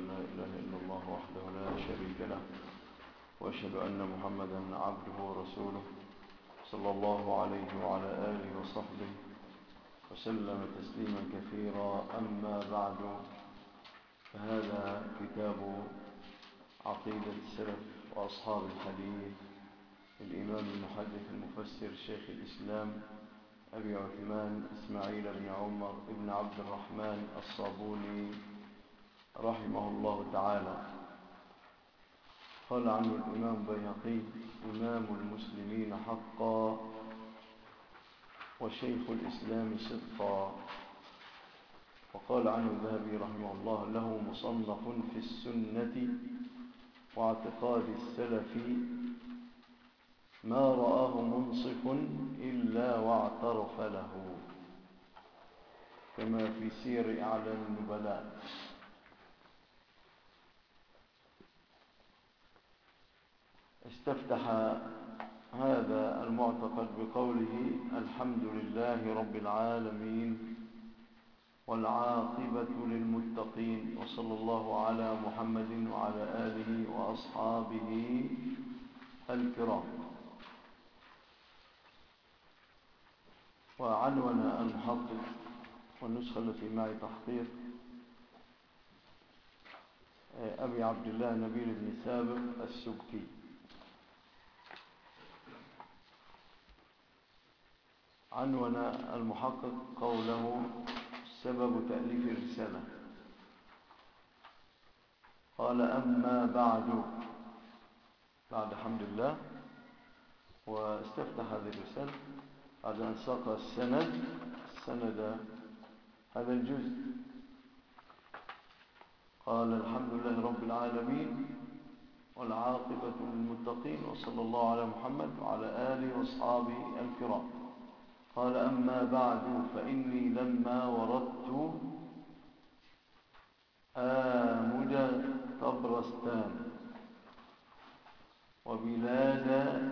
أن لا إله إلا الله وحده لا شريك له وأشهد أن محمدا عبده ورسوله صلى الله عليه وعلى آله وصحبه وسلم تسليما كثيرا. أما بعد، فهذا كتاب عقيدة السلف وأصحاب الحديث الإمام المحدث المفسر شيخ الإسلام أبي عثمان إسماعيل بن عمر بن عبد الرحمن الصابوني رحمه الله تعالى. قال عنه الإمام بيهقي: إمام المسلمين حقا وشيخ الإسلام صدقا. وقال عنه الذهبي رحمه الله: له مصنف في السنة واعتقاد السلف ما رآه منصف إلا واعترف له، كما في سير أعلام النبلاء. استفتح هذا المعتقد بقوله: الحمد لله رب العالمين والعاقبة للمتقين، وصلى الله على محمد وعلى آله وأصحابه الكرام. وعنون المحقق والنسخة التي معي تحقيق أبي عبد الله نبيل بن سابق السبكي. عنون المحقق قوله: سبب تأليف الرسالة. قال: أما بعد حمد الله، واستفتح هذه الرسالة بعد أن ساق السند هذا الجزء. قال: الحمد لله رب العالمين والعاقبة للمتقين، وصلى الله على محمد وعلى آله وأصحابه الكرام. قال: أما بعد، فإني لما وردت آمد طبرستان وبلاد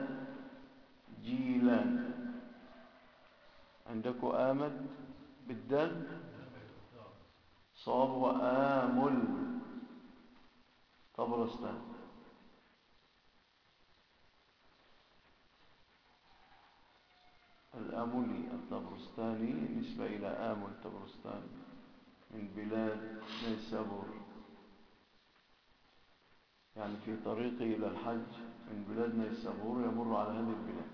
جيلان. عندكم آمد بالدال، صواب وآمل طبرستان. الآملي الطبرستاني نسبة إلى آمل طبرستان من بلاد نيسابور، يعني في طريقه إلى الحج من بلاد نيسابور يمر على هذه البلاد.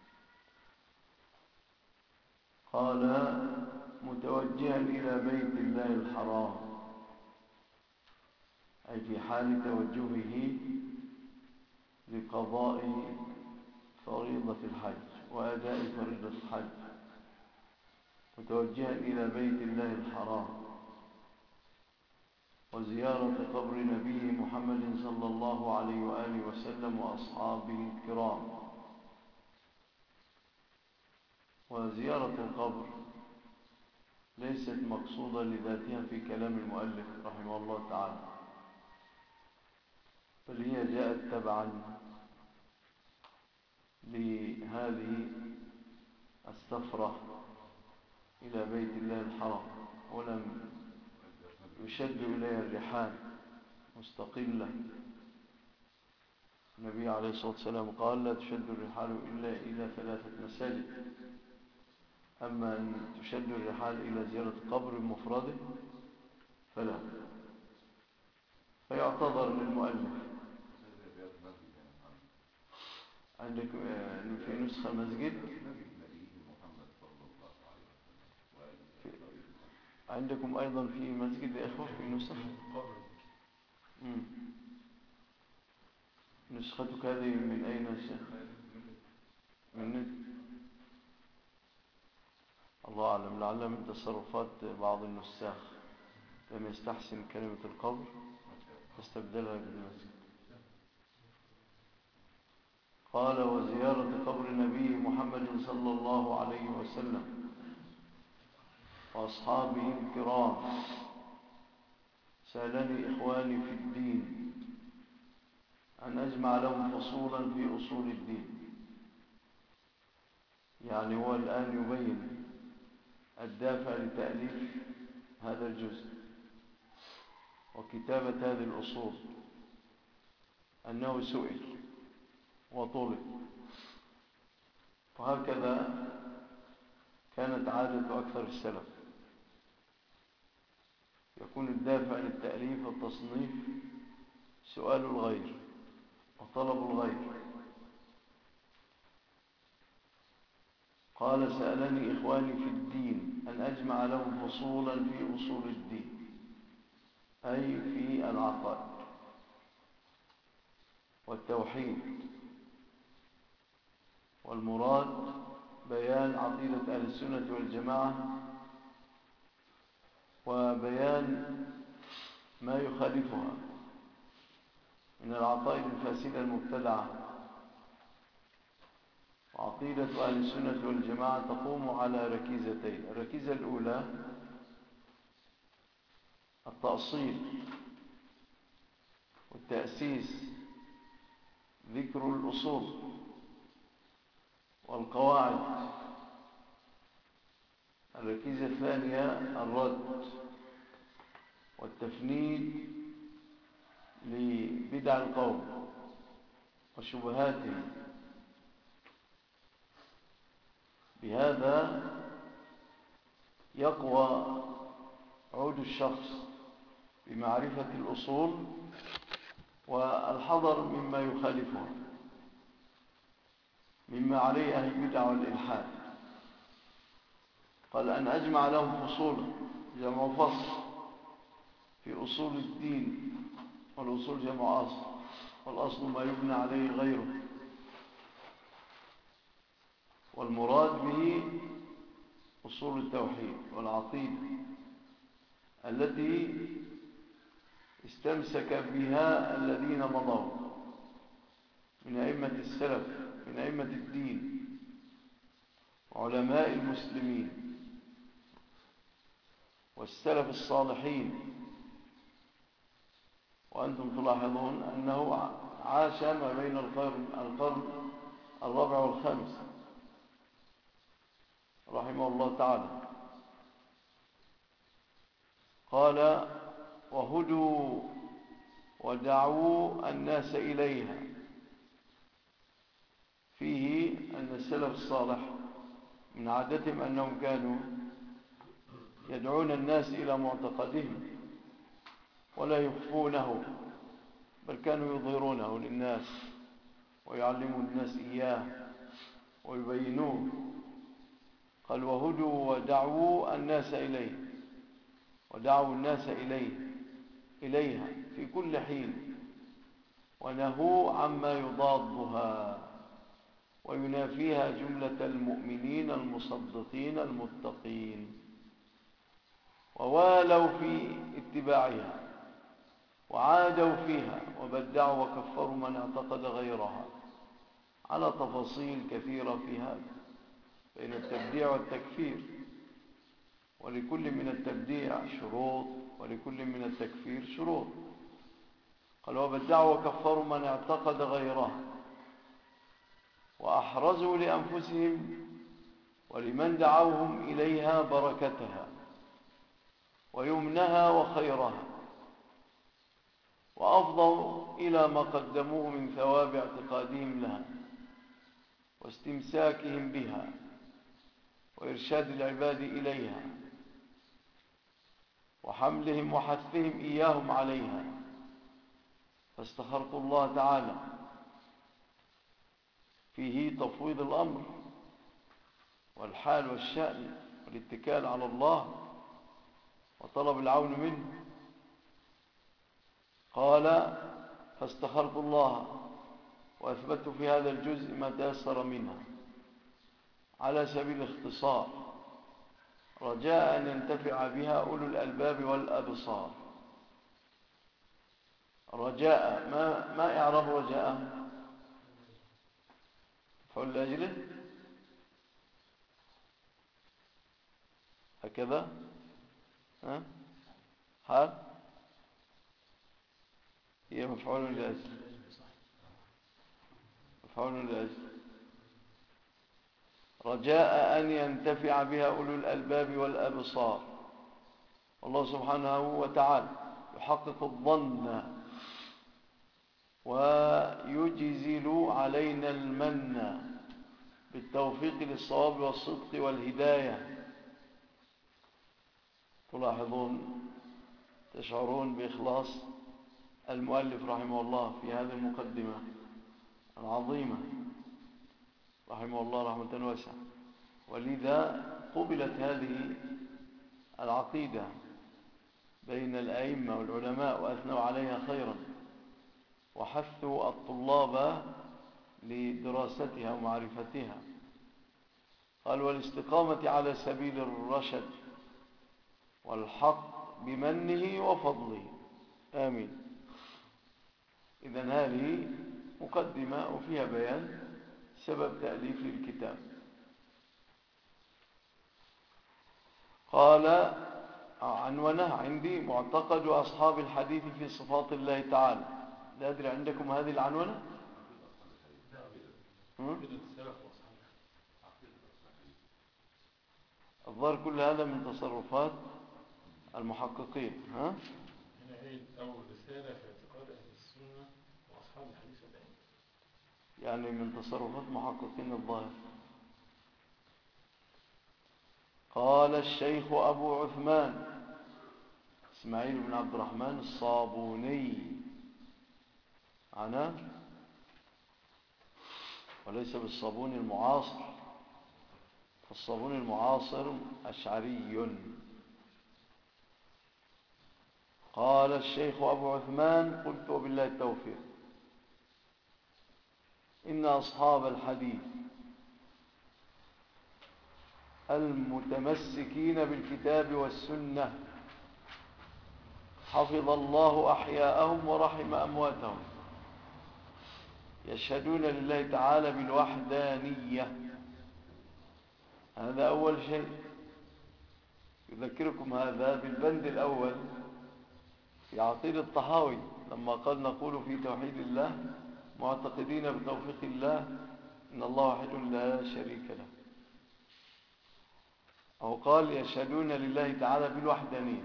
قال: متوجها إلى بيت الله الحرام، أي في حال توجهه لقضاء فريضة الحج وأداء فريضة الحج، متوجها إلى بيت الله الحرام وزيارة قبر نبيه محمد صلى الله عليه وآله وسلم وأصحابه الكرام. وزيارة القبر ليست مقصودة لذاتها في كلام المؤلف رحمه الله تعالى، بل هي جاءت تبعا لهذه السفرة إلى بيت الله الحرام، ولم يشد إليها الرحال مستقلة. النبي عليه الصلاة والسلام قال: لا تشد الرحال إلا إلى 3 مساجد. أما أن تشد الرحال إلى زيارة قبر مفرده فلا، فيعتذر للمؤلف. عندك في نسخة مسجد، عندكم أيضا في مسجد يا إخوة في نسخ. نسختك هذه من أين يا شيخ؟ من الله أعلم، لعل من تصرفات بعض النساخ لم يستحسن كلمة القبر فاستبدلها بالمسجد. قال: وزيارة قبر نبي محمد صلى الله عليه وسلم وأصحابه الكرام. سألني إخواني في الدين أن أجمع لهم فصولا في أصول الدين. يعني هو الآن يبين الدافع لتأليف هذا الجزء، وكتابة هذه الأصول أنه سئل وطلب. وهكذا كانت عادة أكثر السلف، يكون الدافع للتأليف والتصنيف سؤال الغير وطلب الغير. قال: سألني إخواني في الدين أن أجمع لهم فصولا في أصول الدين، أي في العقائد والتوحيد، والمراد بيان عقيدة أهل السنة والجماعة وبيان ما يخالفها من العقائد الفاسدة المبتدعة. وعقيدة أهل السنة والجماعة تقوم على ركيزتين: الركيزة الأولى التأصيل والتأسيس، ذكر الأصول والقواعد. الركيزة الثانية الرد والتفنيد لبدع القوم وشبهاتهم. بهذا يقوى عود الشخص بمعرفة الأصول والحذر مما يخالفها، مما عليه أهل البدع والإلحاد. قال: أن أجمع لهم فصولا، جمع فصل في أصول الدين، والأصول جمع أصل، والأصل ما يبنى عليه غيره. والمراد به أصول التوحيد والعقيدة التي استمسك بها الذين مضوا من أئمة السلف، من أئمة الدين وعلماء المسلمين والسلف الصالحين. وأنتم تلاحظون أنه عاش ما بين القرن الرابع والخامس رحمه الله تعالى. قال: وهدوا ودعوا الناس إليها. فيه أن السلف الصالح من عادتهم أنهم كانوا يدعون الناس إلى معتقدهم ولا يخفونه، بل كانوا يظهرونه للناس ويعلموا الناس إياه ويبينوه. قال: وهدوا ودعوا الناس إليه، ودعوا الناس إليها في كل حين، ونهوا عما يضادها وينافيها جملة المؤمنين المصدقين المتقين، ووالوا في اتباعها وعادوا فيها وبدعوا وكفروا من اعتقد غيرها، على تفاصيل كثيرة في هذا بين التبديع والتكفير، ولكل من التبديع شروط ولكل من التكفير شروط. قال: وبدعوا وكفروا من اعتقد غيرها، وأحرزوا لأنفسهم ولمن دعوهم إليها بركتها ويمنها وخيرها، وأفضوا إلى ما قدموه من ثواب اعتقادهم لها واستمساكهم بها وإرشاد العباد إليها وحملهم وحثهم إياهم عليها. فاستخرت الله تعالى فيه تفويض الأمر والحال والشأن والاتكال على الله وطلب العون منه. قال: فاستخرت الله وأثبت في هذا الجزء ما تيسر منها على سبيل الاختصار، رجاء أن ينتفع بها أولو الألباب والأبصار. رجاء، ما إعراب رجاء؟ فعل لأجله هكذا، حال هي مفعول لأجل، مفعول لأجل. رجاء أن ينتفع بها أولو الألباب والأبصار. الله سبحانه وتعالى يحقق الظن ويجزل علينا المن بالتوفيق للصواب والصدق والهداية. تلاحظون تشعرون بإخلاص المؤلف رحمه الله في هذه المقدمة العظيمة رحمه الله رحمة واسعة، ولذا قبلت هذه العقيدة بين الأئمة والعلماء وأثنوا عليها خيرا، وحثوا الطلاب لدراستها ومعرفتها. قال: والاستقامة على سبيل الرشد والحق بمنه وفضله. آمين. إذن هذه مقدمة وفيها بيان سبب تأليف الكتاب. قال عنوانه عندي: معتقد أصحاب الحديث في صفات الله تعالى. لا أدري عندكم هذه العنوانة؟ الظاهر كل هذا من تصرفات المحققين. ها؟ هنا هي أول رسالة في اعتقاد أهل السنة وأصحاب الحديث والعلم، يعني من تصرفات محققين الظاهر. قال الشيخ أبو عثمان إسماعيل بن عبد الرحمن الصابوني عنه، وليس بالصابون المعاصر، فالصابون المعاصر أشعري. قال الشيخ أبو عثمان: قلت وبالله التوفيق، إن أصحاب الحديث المتمسكين بالكتاب والسنة حفظ الله أحياءهم ورحم أمواتهم يشهدون لله تعالى بالوحدانية. هذا أول شيء. يذكركم هذا بالبند الأول في عقيدة الطحاوي لما قال: نقول في توحيد الله معتقدين بتوفيق الله إن الله واحد لا شريك له. أو قال: يشهدون لله تعالى بالوحدانية.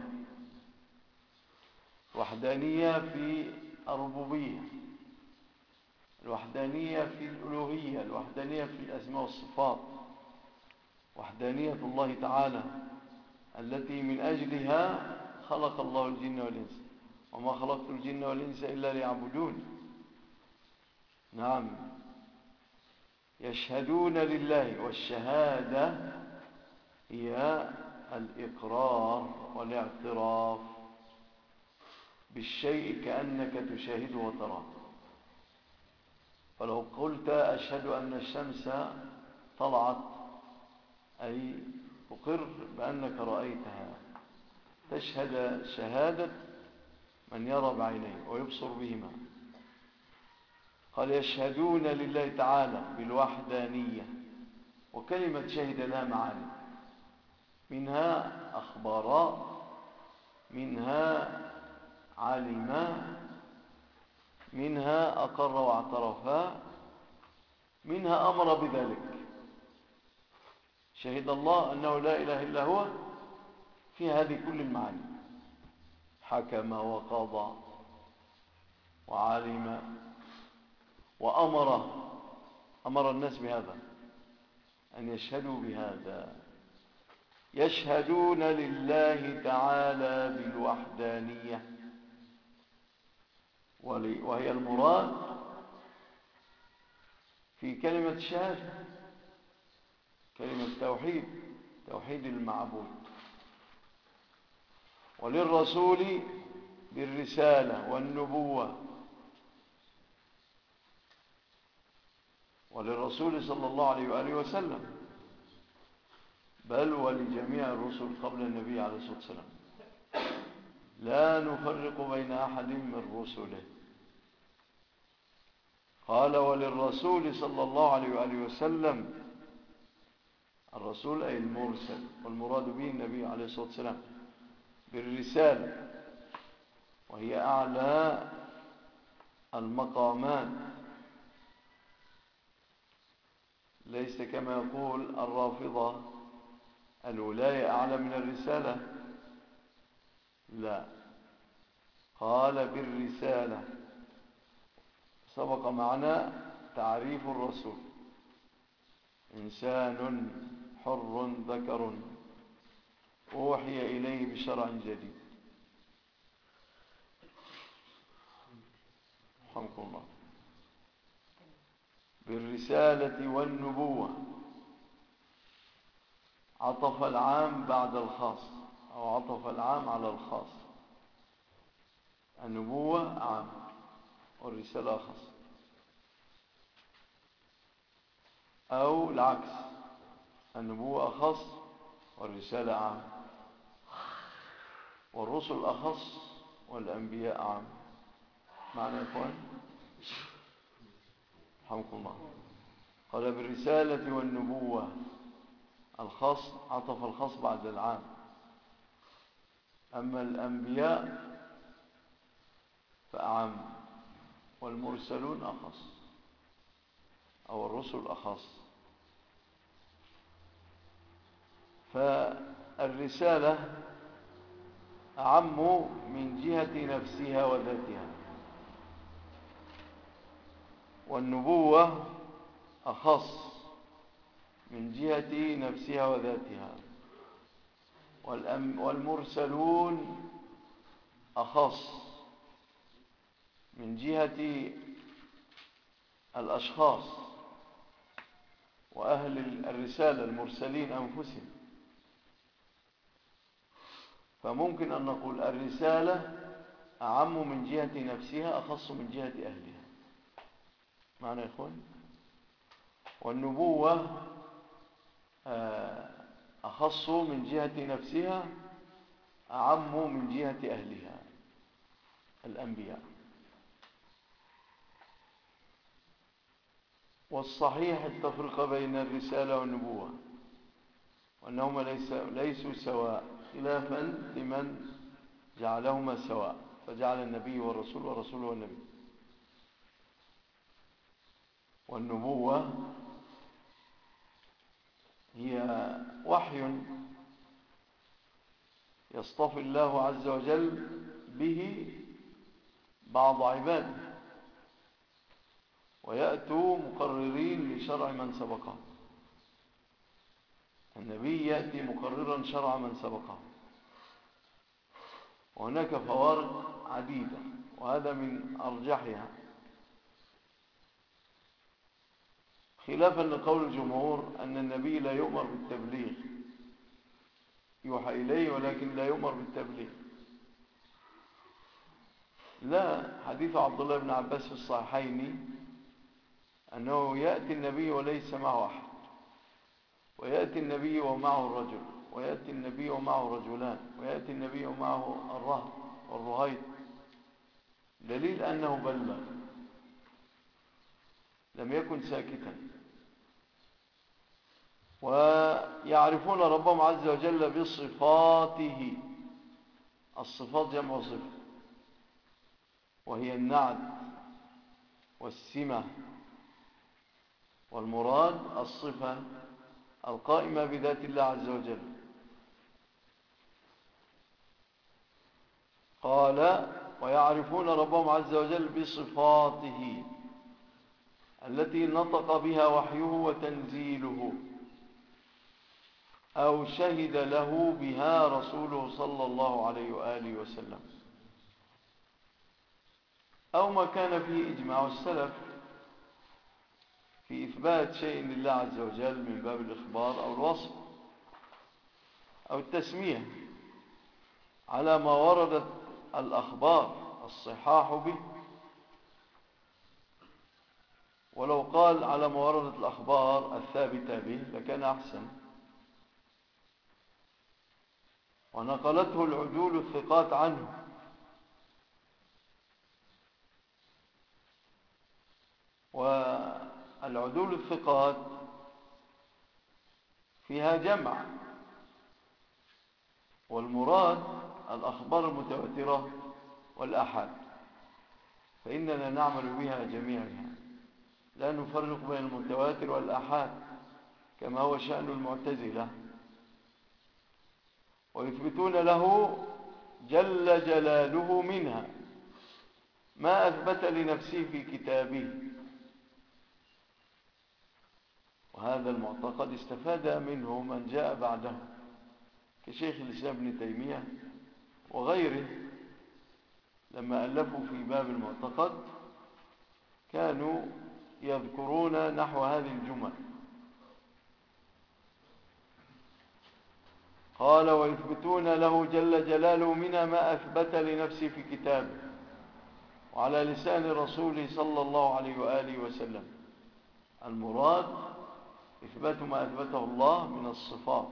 الوحدانية في الربوبية، الوحدانية في الألوهية، الوحدانية في الأسماء والصفات، وحدانية الله تعالى التي من أجلها خلق الله الجن والإنس، وما خلقت الجن والإنس إلا ليعبدون. نعم، يشهدون لله، والشهادة هي الإقرار والاعتراف بالشيء كأنك تشاهده وتراه. فلو قلت: أشهد أن الشمس طلعت، أي أقر بأنك رأيتها، تشهد شهادة من يرى بعينيه ويبصر بهما. قال: يشهدون لله تعالى بالوحدانية. وكلمة شهد لها معاني، منها أخبار، منها علم، منها أقر واعترف، منها أمر بذلك. شهد الله أنه لا إله إلا هو في هذه كل المعاني: حكم وقضى وعلم وأمر، أمر الناس بهذا، أن يشهدوا بهذا. يشهدون لله تعالى بالوحدانية، وهي المراد في كلمة الشهادة، كلمة توحيد، توحيد المعبود. وللرسول بالرسالة والنبوة، وللرسول صلى الله عليه وآله وسلم، بل ولجميع الرسل قبل النبي عليه الصلاة والسلام، لا نفرق بين أحد من رسله. قال: وللرسول صلى الله عليه وآله وسلم، الرسول أي المرسل، والمراد به النبي عليه الصلاة والسلام، بالرسالة، وهي أعلى المقامات، ليس كما يقول الرافضة الولاية أعلى من الرسالة، لا، قال بالرسالة. سبق معنا تعريف الرسول: إنسان حر ذكر أوحي إليه بشرع جديد. رحمكم الله. بالرسالة والنبوة، عطف العام بعد الخاص أو عطف العام على الخاص. النبوة عام والرسالة خاص، أو العكس، النبوة أخص والرسالة عام، والرسل أخص والأنبياء عام. معنى يا إخوان؟ رحمكم الله. قال بالرسالة والنبوة، الخاص عطف الخاص بعد العام. أما الأنبياء فأعم، والمرسلون أخص، أو الرسل أخص. فالرسالة أعم من جهة نفسها وذاتها، والنبوة أخص من جهة نفسها وذاتها، والمرسلون أخص من جهة الأشخاص وأهل الرسالة المرسلين أنفسهم. فممكن أن نقول الرسالة أعم من جهة نفسها، أخص من جهة أهلها. معنى يا إخوان؟ والنبوة أخص من جهة نفسها، أعم من جهة أهلها الأنبياء. والصحيح التفرقة بين الرسالة والنبوة، وأنهما ليسوا سواء، خلافا لمن جعلهما سواء، فجعل النبي والرسول والرسول والنبي. والنبوة هي وحي يصطفي الله عز وجل به بعض عباده، ويأتوا مقررين لشرع من سبقه. النبي يأتي مقررا شرع من سبقه. وهناك فوارق عديدة، وهذا من أرجحها، خلافا لقول الجمهور أن النبي لا يؤمر بالتبليغ، يوحى إليه ولكن لا يؤمر بالتبليغ. لا، حديث عبد الله بن عباس في الصحيحين أنه يأتي النبي وليس معه أحد، ويأتي النبي ومعه الرجل، ويأتي النبي ومعه رجلان، ويأتي النبي ومعه الرهط والرهيط، دليل أنه بلغ، لم يكن ساكتا. ويعرفون ربهم عز وجل بصفاته. الصفات جمع صفة، وهي النعت والسمة، والمراد الصفة القائمة بذات الله عز وجل. قال ويعرفون ربهم عز وجل بصفاته التي نطق بها وحيه وتنزيله، أو شهد له بها رسوله صلى الله عليه وآله وسلم، أو ما كان فيه إجماع السلف في إثبات شيء لله عز وجل من باب الإخبار أو الوصف أو التسمية، على ما وردت الأخبار الصحاح به. ولو قال على ما وردت الأخبار الثابتة به لكان أحسن. ونقلته العدول الثقات عنه، والعدول الثقات فيها جمع، والمراد الأخبار المتواترة والآحاد، فإننا نعمل بها جميعها، لا نفرق بين المتواتر والآحاد كما هو شأن المعتزلة، ويثبتون له جل جلاله منها ما أثبت لنفسه في كتابه. وهذا المعتقد استفاد منه من جاء بعده كشيخ الإسلام ابن تيمية وغيره، لما ألفوا في باب المعتقد كانوا يذكرون نحو هذه الجمل. قال: ويثبتون له جل جلاله منها ما أثبت لنفسه في كتابه وعلى لسان رسوله صلى الله عليه وآله وسلم. المراد إثبات ما أثبته الله من الصفات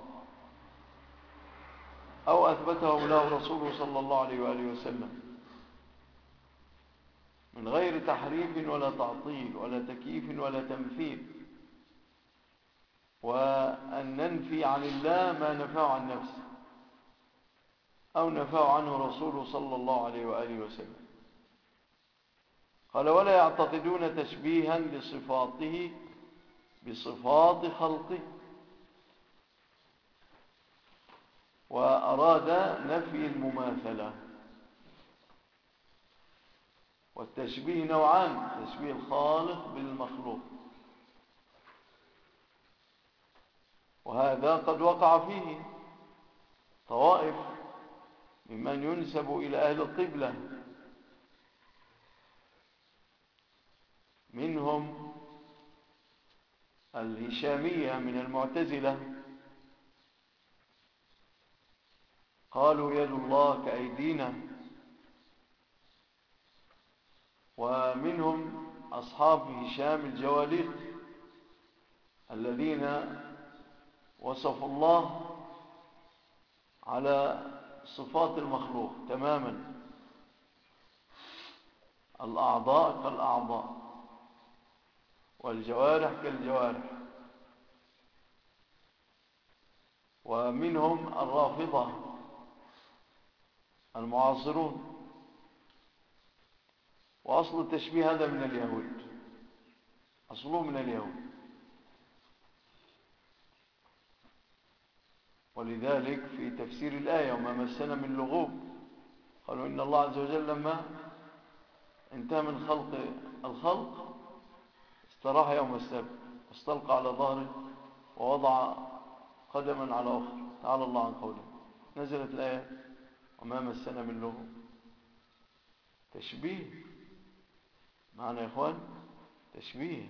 أو أثبته له رسوله صلى الله عليه وآله وسلم من غير تحريف ولا تعطيل ولا تكييف ولا تمثيل، وأن ننفي عن الله ما نفاه عن نفسه أو نفاه عنه رسوله صلى الله عليه وآله وسلم. قال: ولا يعتقدون تشبيها لصفاته بصفات خلقه. وأراد نفي المماثلة. والتشبيه نوعان: تشبيه الخالق بالمخلوق، وهذا قد وقع فيه طوائف ممن ينسب إلى أهل القبلة، منهم الهشامية من المعتزلة، قالوا يد الله كأيدينا. ومنهم أصحاب هشام الجواليق الذين وصفوا الله على صفات المخلوق تماما، الأعضاء كالأعضاء والجوارح كالجوارح. ومنهم الرافضة المعاصرون. وأصل التشبيه هذا من اليهود، أصله من اليهود. ولذلك في تفسير الآية وما مسنا من لغوب قالوا إن الله عز وجل لما انتهى من خلق الخلق استراح يوم السبت واستلقى على ظهره ووضع قدما على أخرى، تعالى الله عن قوله. نزلت الآية وما مسنا من لغوب. تشبيه معنا يا إخوان، تشبيه.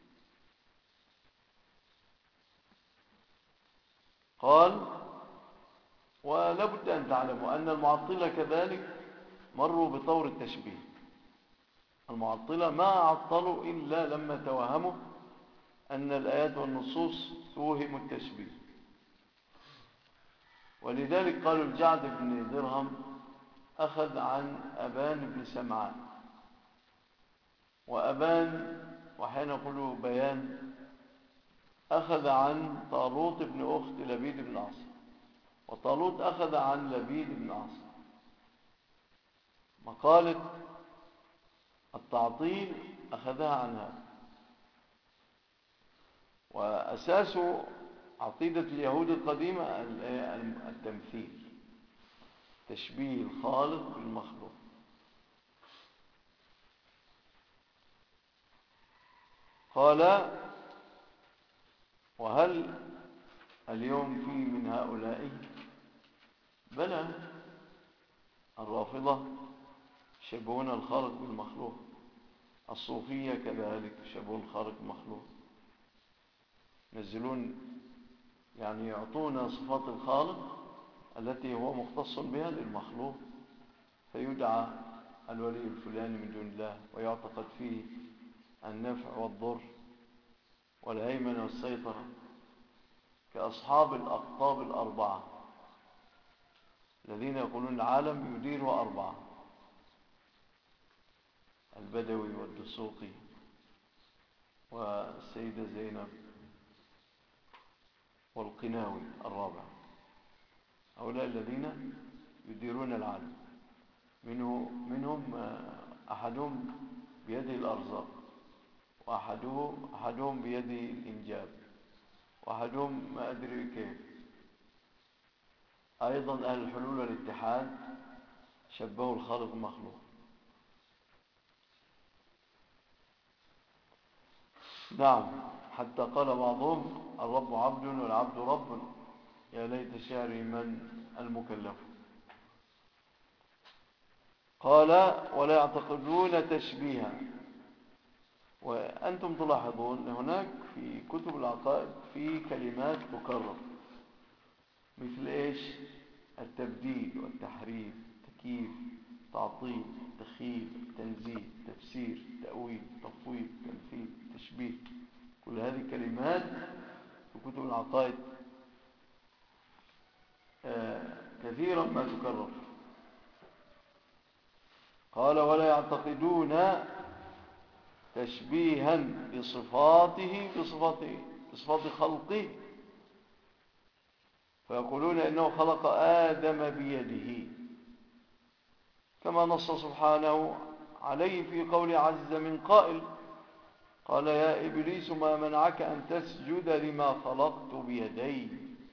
قال: ولابد أن تعلموا أن المعطلة كذلك مروا بطور التشبيه. المعطلة ما عطلوا إلا لما توهموا أن الآيات والنصوص توهم التشبيه. ولذلك قالوا الجعد بن درهم أخذ عن أبان بن سمعان، وأبان وحين يقولوا بيان أخذ عن طالوت بن أخت لبيد بن عاصم، وطالوت أخذ عن لبيد بن عاصم. مقالة التعطيل أخذها عن هذا. وأساس عقيدة اليهود القديمة التمثيل، تشبيه الخالق بالمخلوق. قال: وهل اليوم في من هؤلاء؟ بلى، الرافضة يشبهون الخالق بالمخلوق، الصوفية كذلك يشبهون الخالق بالمخلوق، ينزلون يعني يعطون صفات الخالق التي هو مختص بها للمخلوق، فيدعى الولي الفلاني من دون الله ويعتقد فيه النفع والضر والهيمنة والسيطرة، كأصحاب الأقطاب الأربعة الذين يقولون العالم يديره أربعة: البدوي والدسوقي والسيدة زينب والقناوي الرابع. هؤلاء الذين يديرون العالم، منهم أحدهم بيده الأرزاق، وأحدهم بيده الإنجاب، وأحدهم ما أدري كيف. أيضا أهل الحلول والاتحاد شبهوا الخالق المخلوق. نعم، حتى قال بعضهم الرب عبد والعبد رب، يا ليت شعري من المكلف. قال ولا يعتقدون تشبيها. وأنتم تلاحظون هناك في كتب العقائد في كلمات تكرر، مثل إيش؟ التبديل والتحريف، تكييف، تعطيل، تخييل، تنزيه، تفسير، تأويل، تفويض، تمثيل، تشبيه. كل هذه كلمات في كتب العقائد كثيرا ما تكرر. قال ولا يعتقدون تشبيها بصفاته بصفات خلقه، فيقولون إنه خلق آدم بيده، كما نص سبحانه عليه في قول عز من قائل قال يا إبليس ما منعك أن تسجد لما خلقت بيدي.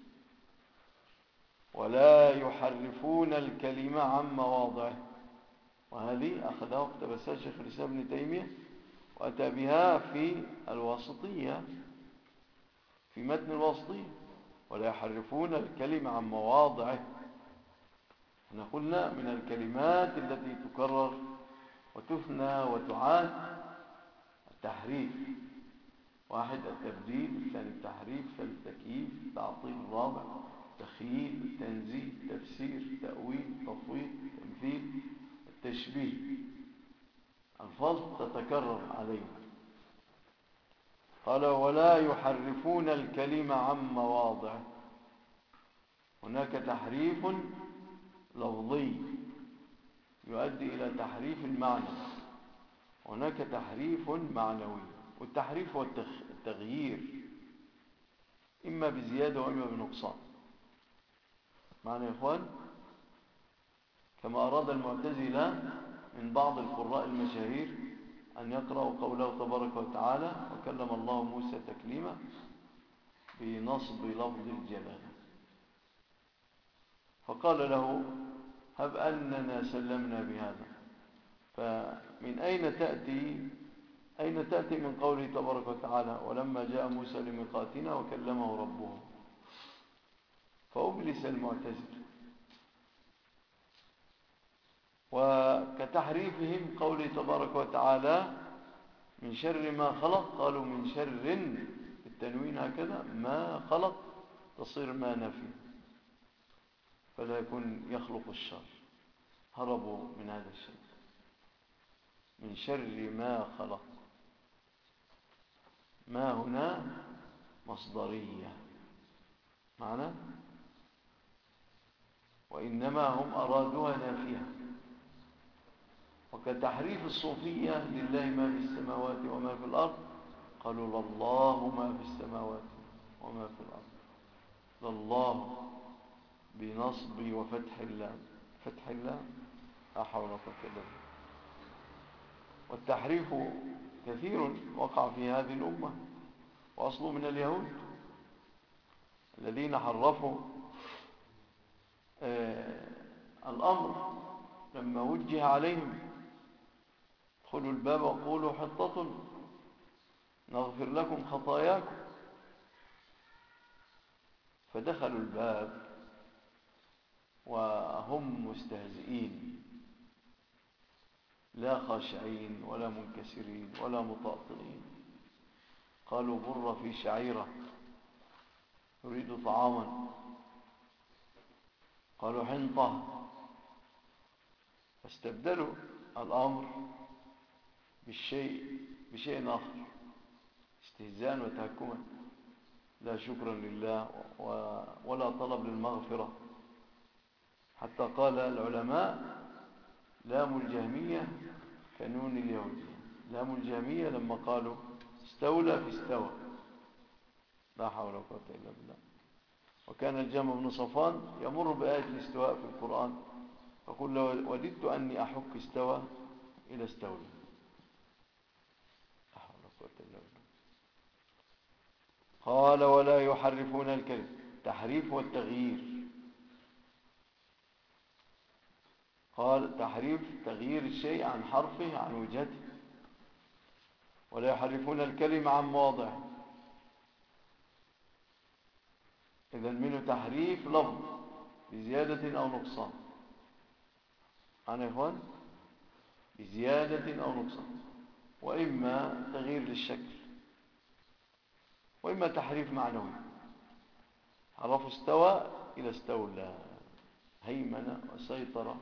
ولا يحرفون الكلمة عن مواضعه، وهذه أخذها واقتبسها شيخ الإسلام ابن تيمية، وأتى بها في الواسطية، في متن الواسطية. ولا يحرفون الكلمة عن مواضعه. احنا قلنا من الكلمات التي تكرر وتثنى وتعاد التحريف. واحد التبديل، الثاني التحريف، التكييف، تعطيل، الرابع تخييل، تنزيه، تفسير، تأويل، تفويض، تمثيل، التشبيه. الفاظ تتكرر عليه. قال ولا يحرفون الكلمة عن مواضعه. هناك تحريف لفظي يؤدي إلى تحريف المعنى، هناك تحريف معنوي. والتحريف هو التغيير، إما بزيادة وإما بنقصان. معنى يا إخوان، كما أراد المعتزلة من بعض القراء المشاهير أن يقرأوا قوله تبارك وتعالى وكلم الله موسى تكليما بنصب لفظ الجلالة، فقال له هب أننا سلمنا بهذا. فمن أين تأتي من قوله تبارك وتعالى ولما جاء موسى لميقاتنا وكلمه ربه؟ فأبلس المعتزلة. وكتحريفهم قوله تبارك وتعالى من شر ما خلق، قالوا من شر التنوين هكذا ما خلق تصير ما نفي، فلا يكون يخلق الشر. هربوا من هذا الشيء. من شر ما خلق، ما هنا مصدرية معنى، وإنما هم أرادوها نافية. وكتحريف الصوفية لله ما في السماوات وما في الأرض، قالوا لله ما في السماوات وما في الأرض. لله بنصب وفتح اللام، فتح اللام لا حول ولا قوة إلا بالله. والتحريف كثير وقع في هذه الأمة، وأصله من اليهود الذين حرفوا الأمر لما وجه عليهم ادخلوا الباب وقولوا حطة نغفر لكم خطاياكم، فدخلوا الباب وهم مستهزئين، لا خاشعين ولا منكسرين ولا مطاطئين. قالوا بر في شعيرة يريد طعاما، قالوا حنطة، فاستبدلوا الأمر بشيء آخر، استهزاء وتهكما، لا شكرا لله ولا طلب للمغفرة. حتى قال العلماء لام الجهمية كنون اليهودية. لام الجهمية لما قالوا استولى في استوى، لا حول ولا قوة إلا بالله. وكان الجهم بن صفوان يمر بآية الاستواء في القرآن فقل لو وددت أني أحك استوى إلى استولى، لا حول ولا قوة إلا بالله. قال ولا يحرفون الكلم، تحريف والتغيير. قال تحريف تغيير الشيء عن حرفه عن وجهته. ولا يحرفون الكلم عن مواضعه. إذن منه تحريف لفظ بزيادة أو نقصان. أنا يا إخوان بزيادة أو نقصان، وإما تغيير للشكل، وإما تحريف معنوي. حرفوا استوى إلى استولى، هيمنة وسيطرة.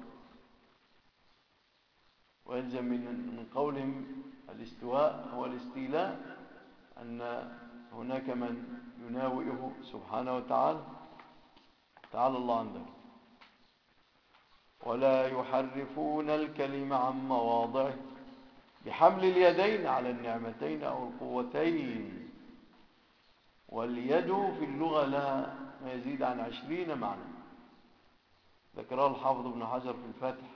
ويلزم من قولهم الاستواء هو الاستيلاء أن هناك من يناوئه سبحانه وتعالى، تعالى الله عن ذلك. ولا يحرفون الكلم عن مواضعه بحمل اليدين على النعمتين أو القوتين. واليد في اللغة لها ما يزيد عن 20 معنى، ذكرها الحافظ ابن حجر في الفتح.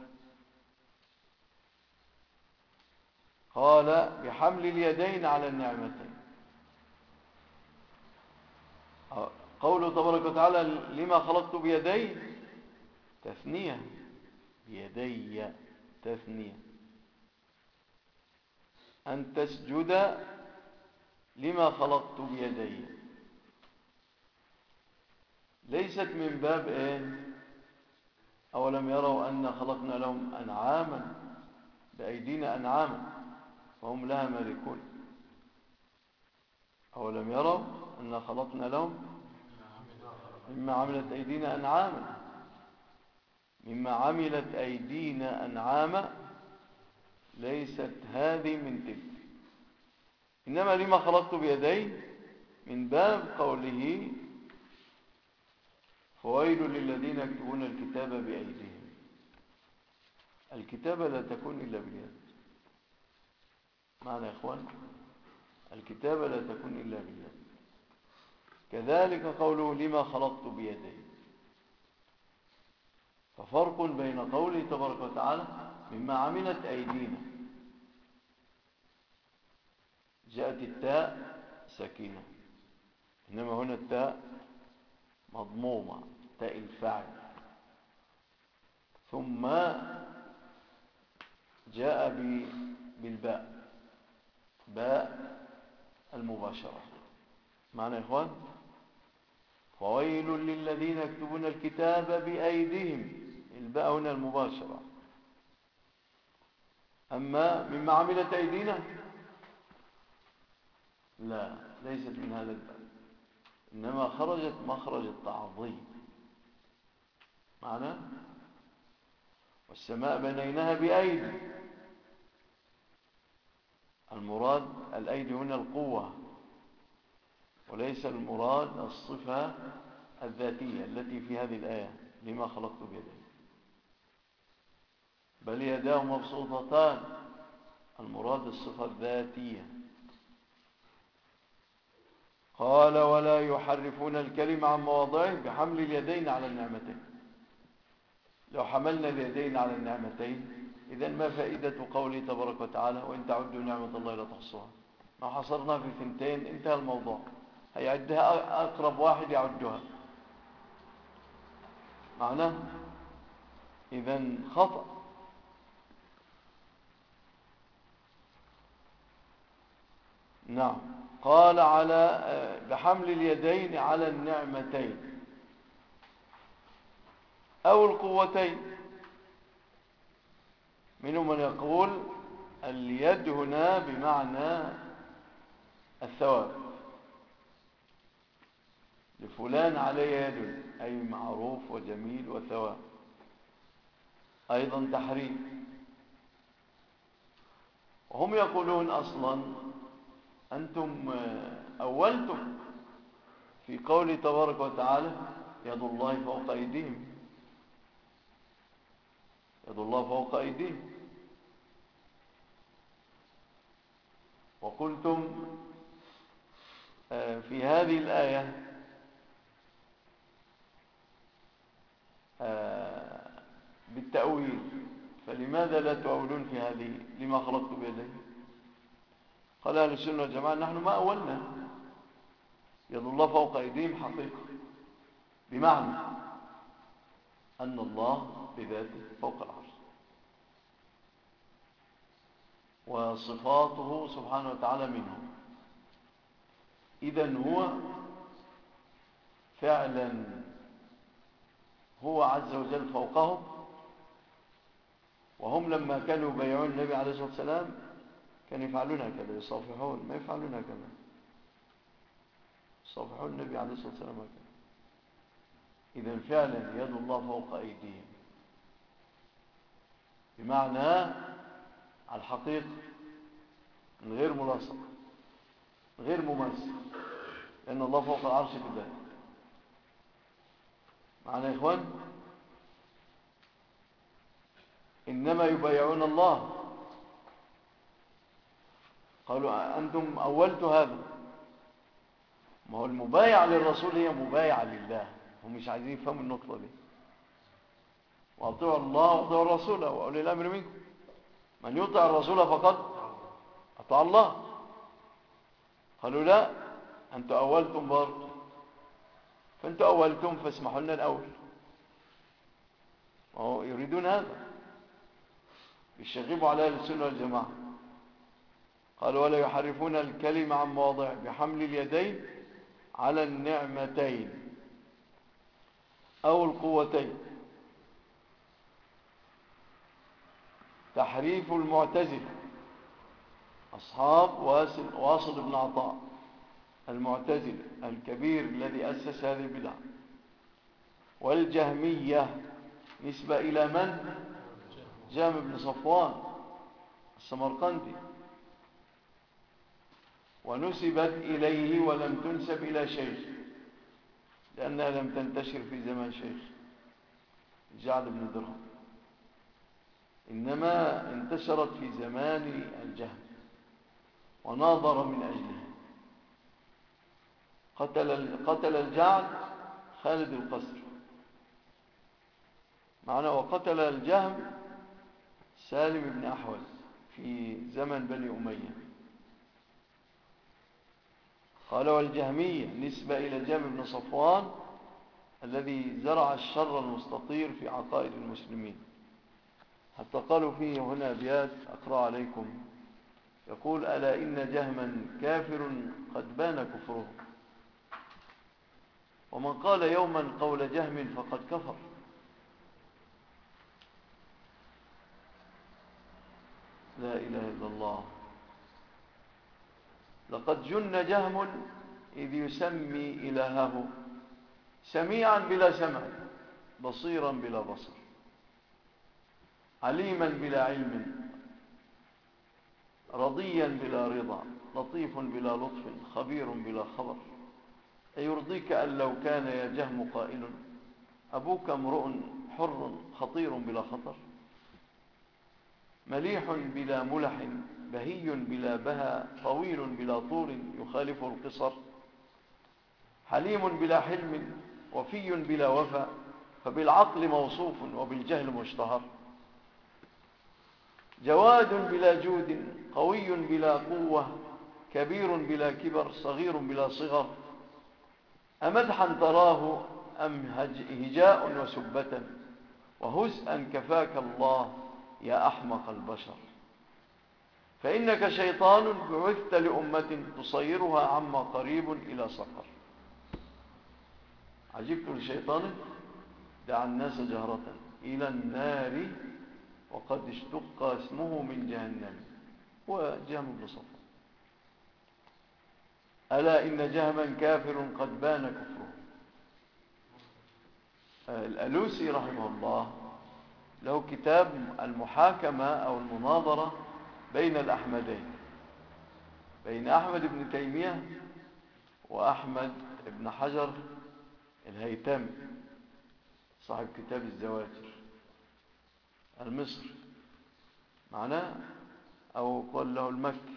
قال بحمل اليدين على النعمتين. قوله تبارك وتعالى لما خلقت بيدي، تثنية، بيدي تثنية. أن تسجد لما خلقت بيدي ليست من باب أولم يروا أن خلقنا لهم أنعاما بأيدينا أنعاما فهم لها مالكون. أولم يروا أن خلقنا لهم مما عملت أيدينا أنعاما، مما عملت أيدينا أنعاما، ليست هذه من تلك. إنما لما خلقت بيدي من باب قوله فويل للذين يكتبون الكتاب بأيديهم. الكتابة لا تكون إلا باليد. معنى يا إخوان الكتابة لا تكون إلا باليد. كذلك قوله لما خلقت بيدي. ففرق بين قوله تبارك وتعالى مما عملت أيدينا، جاءت التاء سكينة، إنما هنا التاء مضمومة، تاء الفعل، ثم جاء بالباء، باء المباشرة. معنى يا إخوان فويل للذين يكتبون الكتاب بأيديهم، الباء هنا المباشرة. أما مما عملت أيدينا لا، ليست من هذا الباب، إنما خرجت مخرج التعظيم. معنى والسماء بنيناها بأيدي. المراد الأيدي هنا القوة، وليس المراد الصفة الذاتية التي في هذه الآية لما خلقت بيدي، بل يداه مبسوطتان، المراد الصفة الذاتية. قال ولا يحرفون الكلم عن مواضعه بحمل اليدين على النعمتين. لو حملنا اليدين على النعمتين إذن ما فائدة قوله تبارك وتعالى وإن تعدوا نعمة الله لا تحصوها؟ ما حصرنا في ثنتين انتهى الموضوع، هيعدها أقرب واحد يعدها. معناه إذن خطأ. نعم. قال على بحمل اليدين على النعمتين أو القوتين. منهم من يقول اليد هنا بمعنى الثواب، لفلان عليه يد أي معروف وجميل وثواب. أيضا تحريف. وهم يقولون أصلا أنتم أولتم في قوله تبارك وتعالى يد الله فوق أيديهم، يد الله فوق أيديهم، وقلتم في هذه الآية بالتأويل، فلماذا لا تؤولون في هذه لما خلقت بيدي؟ قال أهل السنة والجماعة نحن ما أولنا، يد الله فوق أيديهم حقيقة، بمعنى أن الله بذاته فوق العرش، وصفاته سبحانه وتعالى منه. إذن هو فعلا هو عز وجل فوقهم، وهم لما كانوا يبايعون النبي عليه الصلاة والسلام كانوا يفعلون هكذا، يصافحون، ما يفعلون هكذا، يصافحون النبي عليه الصلاة والسلام هكذا. إذن فعلا يد الله فوق أيديهم، بمعنى على الحقيقة من غير ملاصق، غير مماثل، لأن الله فوق العرش كذلك. معنا يا إخوان؟ إنما يبايعون الله. قالوا أنتم أولت هذا، ما هو المبايع للرسول هي مبايعة لله، هم مش عايزين يفهموا النقطة دي. وأطيعوا الله وأطيعوا الرسول وأولي الأمر منكم، من يطع الرسول فقد أطاع الله. قالوا لا، أنتم أولتم برضه، فأنتم أولتم فاسمحوا لنا الأول. وهو يريدون هذا، يشغبوا على أهل السنة والجماعة. قالوا ولا يحرفون الكلمة عن مواضعه بحمل اليدين على النعمتين أو القوتين. تحريف المعتزلة أصحاب واصل بن عطاء المعتزلة الكبير الذي أسس هذه البدعة. والجهمية نسبة إلى من؟ جهم بن صفوان السمرقندي، ونسبت إليه ولم تنسب إلى شيخ، لأنها لم تنتشر في زمان شيخ جعد بن درهم، إنما انتشرت في زمان الجهم، وناظر من أجله. قتل الجعد خالد القسر معنا، وقتل الجهم سالم بن أحوز في زمن بني أمية. قال والجهمية نسبة إلى جهم بن صفوان الذي زرع الشر المستطير في عقائد المسلمين، حتى قالوا فيه هنا أبيات أقرأ عليكم. يقول ألا إن جهما كافر قد بان كفره، ومن قال يوما قول جهم فقد كفر. لا إله إلا الله. لقد جن جهم إذ يسمي إلهه سميعا بلا سمع، بصيرا بلا بصر، عليما بلا علم، رضيا بلا رضا، لطيف بلا لطف، خبير بلا خبر. أيرضيك أن لو كان يا جهم قائل أبوك امرؤ حر خطير بلا خطر، مليح بلا ملح، بهي بلا بهى، طويل بلا طول يخالف القصر، حليم بلا حلم، وفي بلا وفى، فبالعقل موصوف وبالجهل مشتهر، جواد بلا جود، قوي بلا قوة، كبير بلا كبر، صغير بلا صغر، أمدحا تراه أم هجاء وسبة، وهزءا كفاك الله يا أحمق البشر، فإنك شيطان بعثت لأمة تصيرها عما قريب إلى سقر. عجبت لشيطان دعا الناس جهرة إلى النار وقد اشتق اسمه من جهنم، وجهم بن صفوان. ألا إن جهما كافر قد بان كفره. الألوسي رحمه الله له كتاب المحاكمة أو المناظرة بين الأحمدين، بين أحمد بن تيمية وأحمد بن حجر الهيثمي صاحب كتاب الزواجر المصري معناه، أو قال له المكي.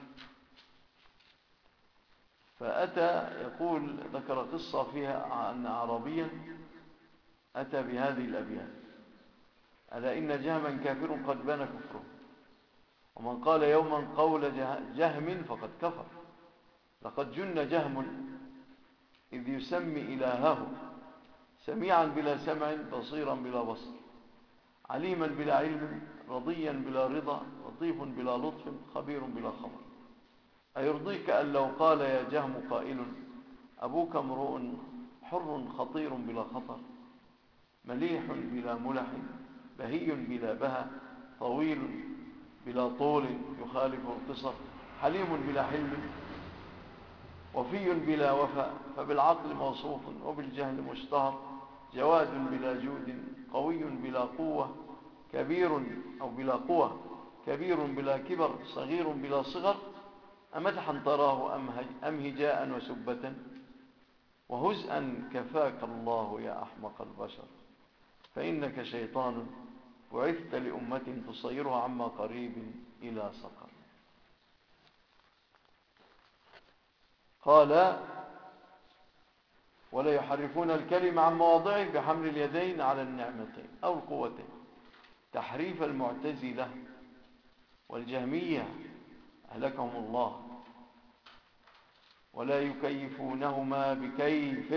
فأتى يقول ذكر قصة فيها أن أعرابيا أتى بهذه الأبيات: ألا إن جهما كافر قد بان كفره، ومن قال يوما قول جهم فقد كفر، لقد جن جهم إذ يسمي إلهه سميعا بلا سمع، بصيرا بلا بصر، عليما بلا علم، رضيا بلا رضا، لطيف بلا لطف، خبير بلا خبر. أيرضيك أن لو قال يا جهم قائل أبوك امرؤ حر خطير بلا خطر، مليح بلا ملح، بهي بلا بهى، طويل بلا طول يخالف القصر، حليم بلا حلم، وفي بلا وفاء، فبالعقل موصوف وبالجهل مشتهر، جواد بلا جود، قوي بلا قوة، كبير أو بلا قوة، كبير بلا كبر، صغير بلا صغر، أمدحا تراه أم هجاء وسبة، وهزءا كفاك الله يا أحمق البشر، فإنك شيطان بعثت لأمة تصيرها عما قريب إلى سقر. قال ولا يحرفون الكلمة عن مواضعه بحمل اليدين على النعمتين أو القوتين، تحريف المعتزلة والجهمية أهلكهم الله، ولا يكيفونهما بكيف.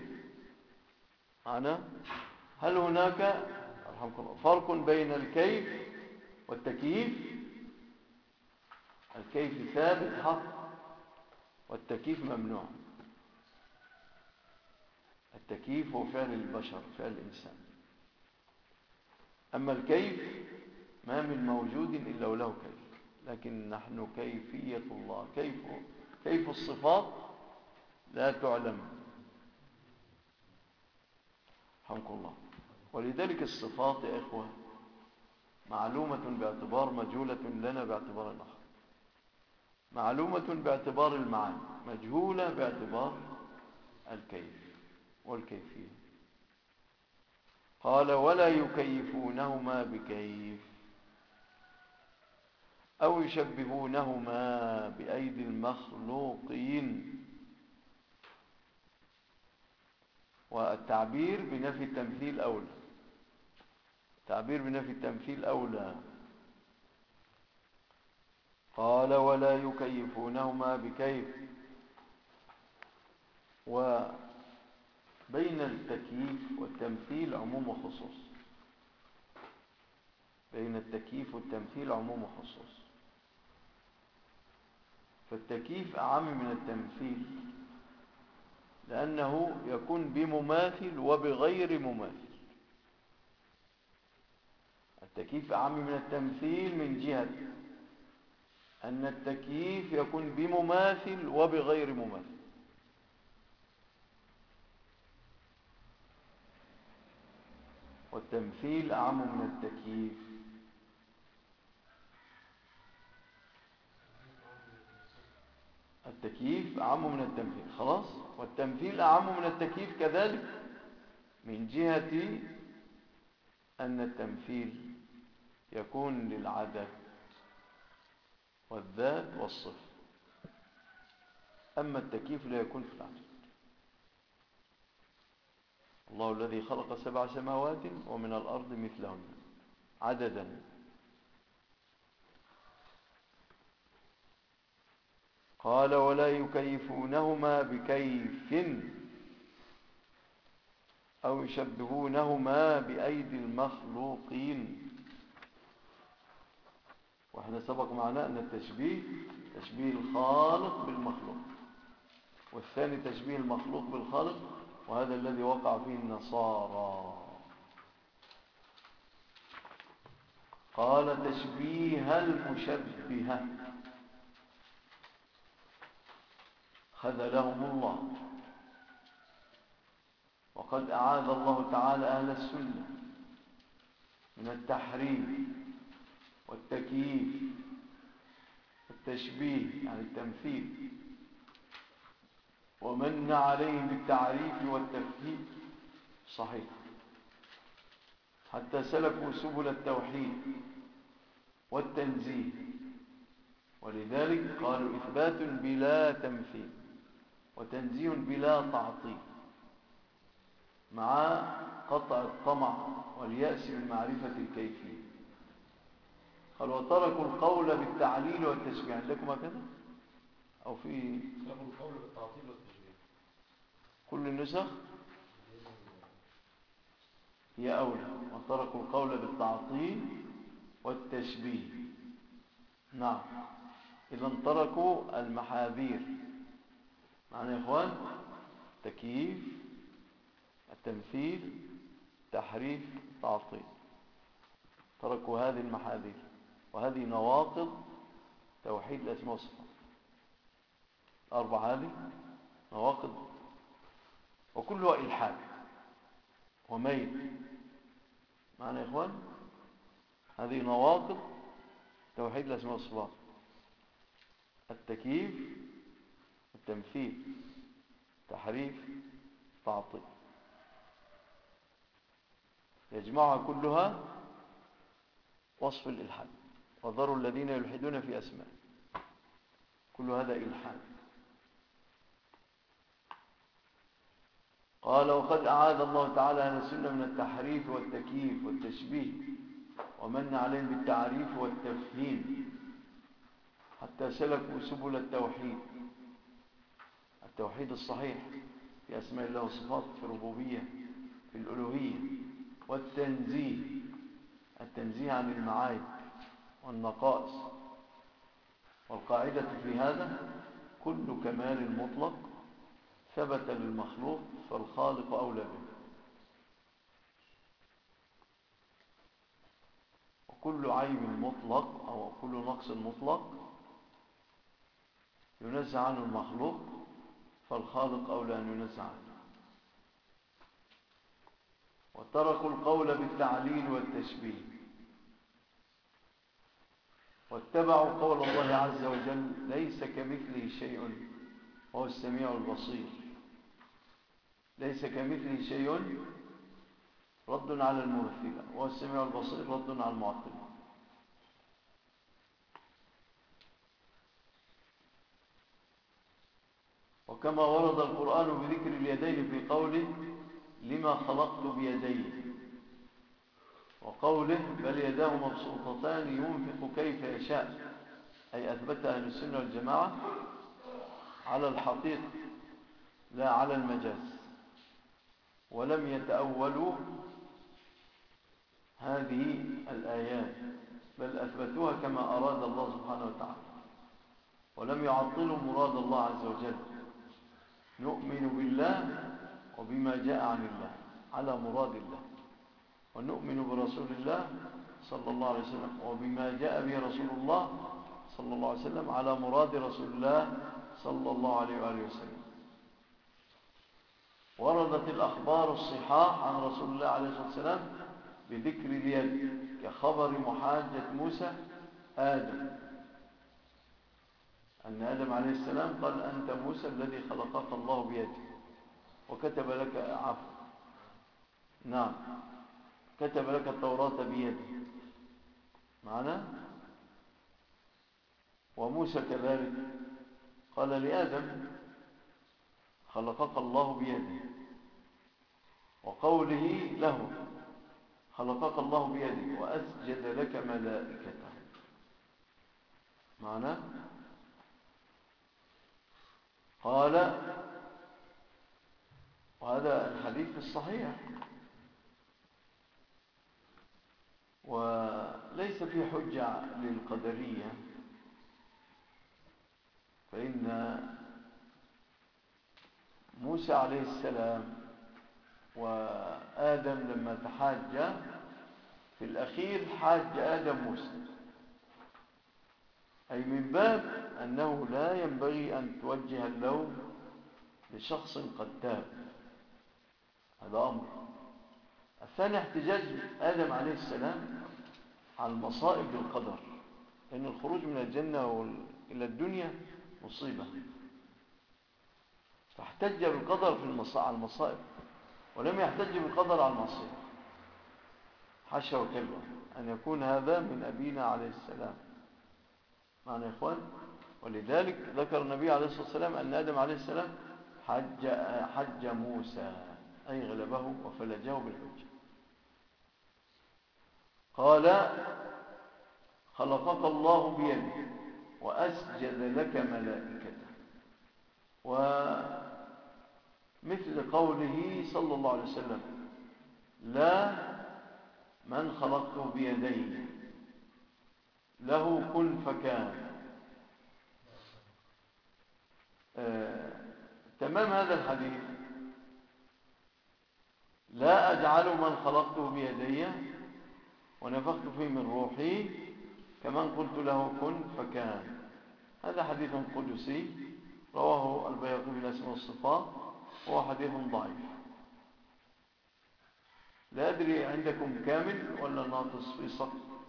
معنى هل هناك فرق بين الكيف والتكييف؟ الكيف ثابت حق، والتكييف ممنوع. التكييف هو فعل البشر، فعل الإنسان، أما الكيف ما من موجود إلا وله كيف، لكن نحن كيفية الله، كيف الصفات لا تعلم. رحمكم الله. ولذلك الصفات يا إخوة معلومة باعتبار، مجهولة لنا باعتبار الآخر. معلومة باعتبار المعاني، مجهولة باعتبار الكيف والكيفية. قال ولا يكيفونهما بكيف أو يشبهونهما بأيدي المخلوقين. والتعبير بنفي التمثيل أولى، تعبير بنفي التمثيل أولى. قال ولا يكيفونهما بكيف. وبين التكييف والتمثيل عموم وخصوص، بين التكييف والتمثيل عموم وخصوص. فالتكييف أعم من التمثيل، لأنه يكون بمماثل وبغير مماثل. التكييف أعم من التمثيل من جهة أن التكييف يكون بمماثل وبغير مماثل. والتمثيل أعم من التكييف. التكييف أعم من التمثيل، خلاص. والتمثيل أعم من التكييف كذلك، من جهة أن التمثيل يكون للعدد والذات والصفة، أما التكييف لا يكون في العدد. الله الذي خلق 7 سماوات ومن الأرض مثلهن عددا. قال ولا يكيفونهما بكيف أو يشبهونهما بأيدي المخلوقين. واحنا سبق معنا أن التشبيه تشبيه الخالق بالمخلوق، والثاني تشبيه المخلوق بالخالق، وهذا الذي وقع فيه النصارى. قال تشبيه المشبهة خذلهم الله. وقد أعاذ الله تعالى أهل السنة من التحريف والتكييف والتشبيه يعني التمثيل، ومن عليه بالتعريف والتفهيم صحيح، حتى سلكوا سبل التوحيد والتنزيه. ولذلك قالوا إثبات بلا تمثيل وتنزيه بلا تعطيل، مع قطع الطمع واليأس من معرفة الكيفية. قال وتركوا القول بالتعليل والتشبيه. عندكم هكذا أو في تركوا القول بالتعطيل والتشبيه؟ كل النسخ هي أولى. وتركوا القول بالتعطيل والتشبيه. نعم، إذا تركوا المحاذير. معنى يا إخوان تكييف، التمثيل، تحريف، تعطيل. تركوا هذه المحاذير، وهذه نواقض توحيد الأسماء والصفات. الأربع هذه نواقض، وكلها إلحاد وميل. معنى يا إخوان هذه نواقض توحيد الأسماء والصفات: التكييف، التمثيل، تحريف، تعطيل. يجمعها كلها وصف الإلحاد. وذروا الذين يلحدون في أسماء، كل هذا إلحاد. قال: وقد أعاذ الله تعالى أهل السنة من التحريف والتكييف والتشبيه، ومن عليهم بالتعريف والتفهيم، حتى سلكوا سبل التوحيد، التوحيد الصحيح في أسماء الله وصفاته، في الربوبية، في الألوهية، والتنزيه، التنزيه عن المعايب والنقائص. والقاعدة في هذا: كل كمال مطلق ثبت للمخلوق فالخالق أولى به، وكل عيب مطلق أو كل نقص مطلق ينزع عنه المخلوق فالخالق أولى أن ينزع عنه. وتركوا القول بالتعليل والتشبيه، واتبعوا قول الله عز وجل: ليس كمثله شيء وهو السميع البصير. ليس كمثله شيء رد على الممثلة، وهو السميع البصير رد على المعطلة. وكما ورد القرآن بذكر اليدين في قوله: لما خلقت بيدي، وقوله: بل يداه مبسوطتان ينفق كيف يشاء، أي أثبت أهل السنة والجماعة على الحقيقة لا على المجاز، ولم يتأولوا هذه الآيات، بل أثبتوها كما أراد الله سبحانه وتعالى، ولم يعطلوا مراد الله عز وجل. نؤمن بالله وبما جاء عن الله على مراد الله، ونؤمن برسول الله صلى الله عليه وسلم وبما جاء به رسول الله صلى الله عليه وسلم على مراد رسول الله صلى الله عليه وآله وسلم. وردت الأخبار الصحاح عن رسول الله عليه الصلاة والسلام بذكر اليد، كخبر محاجة موسى آدم، أن آدم عليه السلام قال: أنت موسى الذي خلقك الله بيده وكتب لك عفو، نعم، كتب لك التوراة بيده. معنا؟ وموسى كذلك قال لآدم: خلقك الله بيده، وقوله له: خلقك الله بيده وأسجد لك ملائكته. معنا؟ قال، وهذا الحديث الصحيح، وليس في حجة للقدرية، فإن موسى عليه السلام وآدم لما تحاجا في الأخير حاج آدم موسى، أي من باب أنه لا ينبغي أن توجه اللوم لشخص قد تاب. هذا أمر. الثاني احتجاج آدم عليه السلام على المصائب بالقدر، لأن الخروج من الجنة إلى الدنيا مصيبة، فاحتج بالقدر على المصائب، ولم يحتج بالقدر على المصيبة. حاشا وكلا أن يكون هذا من أبينا عليه السلام. معنى يا إخوان؟ ولذلك ذكر النبي عليه الصلاة والسلام أن آدم عليه السلام حج موسى، أي غلبه وفلجه بالحجة. قال: خلقك الله بيده وأسجد لك ملائكته. ومثل قوله صلى الله عليه وسلم: لا من خلقته بيديه، له كن فكان. تمام هذا الحديث: لا أجعل من خلقته بيدي ونفخت فيه من روحي كمن قلت له كن فكان. هذا حديث قدسي رواه البيهقي في الأسماء والصفات، وهو حديث ضعيف. لا أدري عندكم كامل ولا ناقص في سقط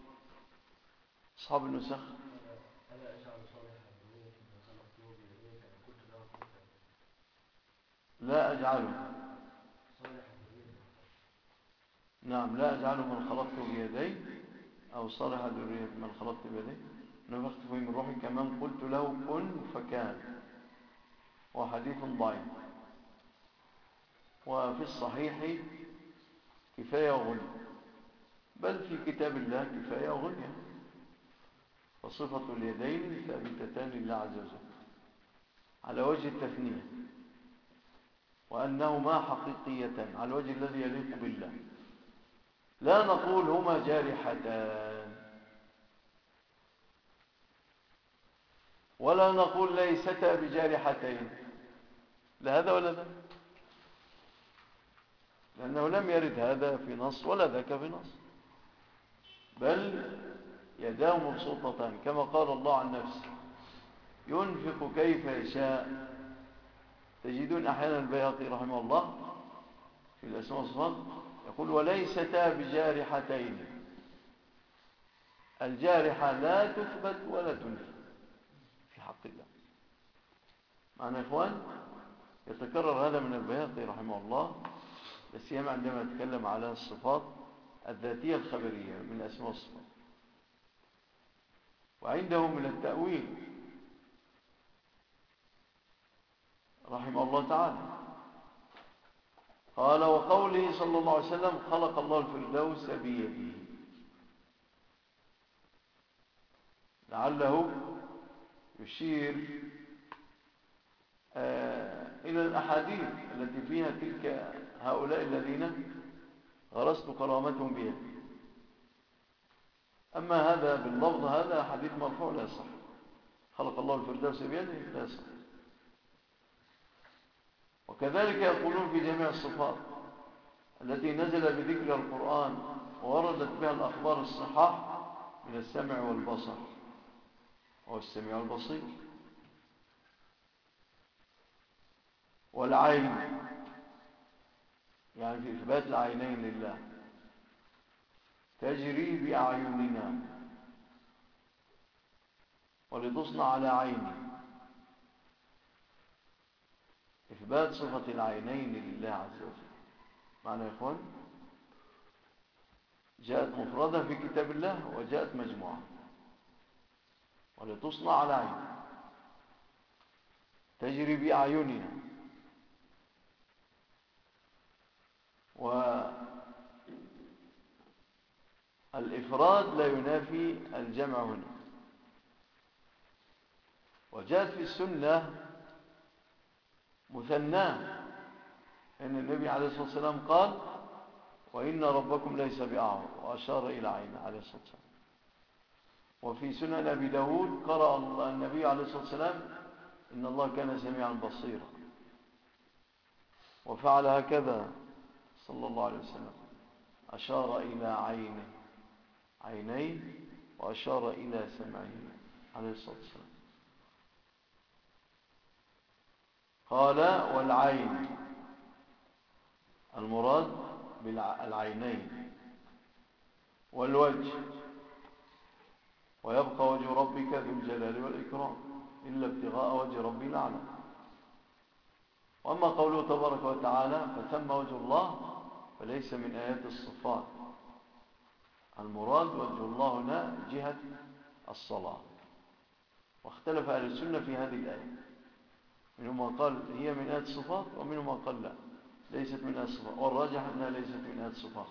أصحاب النسخ؟ ألا أجعل صالحا ذرية من خلقته بيديك أن قلت له كن فيكون. لا أجعله. صالحا ذرية. نعم، لا أجعله من خلقته بيدي أو صالح ذرية من خلقت بيدي نفخت فيه من روحي كمان قلت له كن فكان. وحديث ضعيف. وفي الصحيح كفاية وغنى، بل في كتاب الله كفاية وغنى. وصفة اليدين ثابتتان لله عز وجل على وجه التثنية، وأنهما حقيقيتان على الوجه الذي يليق بالله. لا نقول هما جارحتان، ولا نقول ليستا بجارحتين، لا هذا ولا ذاك، لأنه لم يرد هذا في نص ولا ذاك في نص، بل يداه مبسوطتان كما قال الله عن نفسه: ينفق كيف يشاء. تجدون أحيانا البيهقي رحمه الله في الأسماء والصفات يقول: وليستا بجارحتين. الجارحة لا تثبت ولا تنفى في حق الله. معنا يا إخوان؟ يتكرر هذا من البيهقي رحمه الله، لا سيما عندما يتكلم على الصفات الذاتية الخبرية من الأسماء والصفات. وعنده من التأويل رحمه الله تعالى قال: وقوله صلى الله عليه وسلم: خلق الله الفردوس بيده، لعله يشير إلى الأحاديث التي فيها تلك هؤلاء الذين غرست كرامتهم بيدي. أما هذا باللفظ هذا حديث مرفوع لا يصح. خلق الله الفردوس بيده لا يصح. وكذلك يقولون في جميع الصفات التي نزل بذكر القرآن ووردت بها الأخبار الصحاح من السمع والبصر، هو السميع البصير، والعين، يعني في إثبات العينين لله، تجري بأعيننا ولتصنع على عيني، إثبات صفة العينين لله عز وجل. معنى يا إخوان؟ جاءت مفردة في كتاب الله وجاءت مجموعة. ولتصنع على عيني، تجري بأعيننا. والإفراد لا ينافي الجمع هنا. وجاءت في السنة مثناه، أن النبي عليه الصلاة والسلام قال: وإن ربكم ليس بأعور، وأشار إلى عينه عليه الصلاة والسلام. وفي سنن أبي داود قرأ النبي عليه الصلاة والسلام: إن الله كان سميعا بصيرا، وفعل هكذا صلى الله عليه وسلم، أشار إلى عينه، عينيه، وأشار إلى سمعه عليه الصلاة والسلام. قال: والعين المراد بالعينين، والوجه، ويبقى وجه ربك ذو الجلال والإكرام إلا ابتغاء وجه ربي الأعلى. وأما قوله تبارك وتعالى: فثم وجه الله، فليس من آيات الصفات. المراد وجه الله هنا جهة الصلاة. واختلف أهل السنة في هذه الآية، منهم من قال هي من آيات الصفات، ومنهم من قال لا، ليست من آيات الصفات، والراجح أنها ليست من آيات الصفات.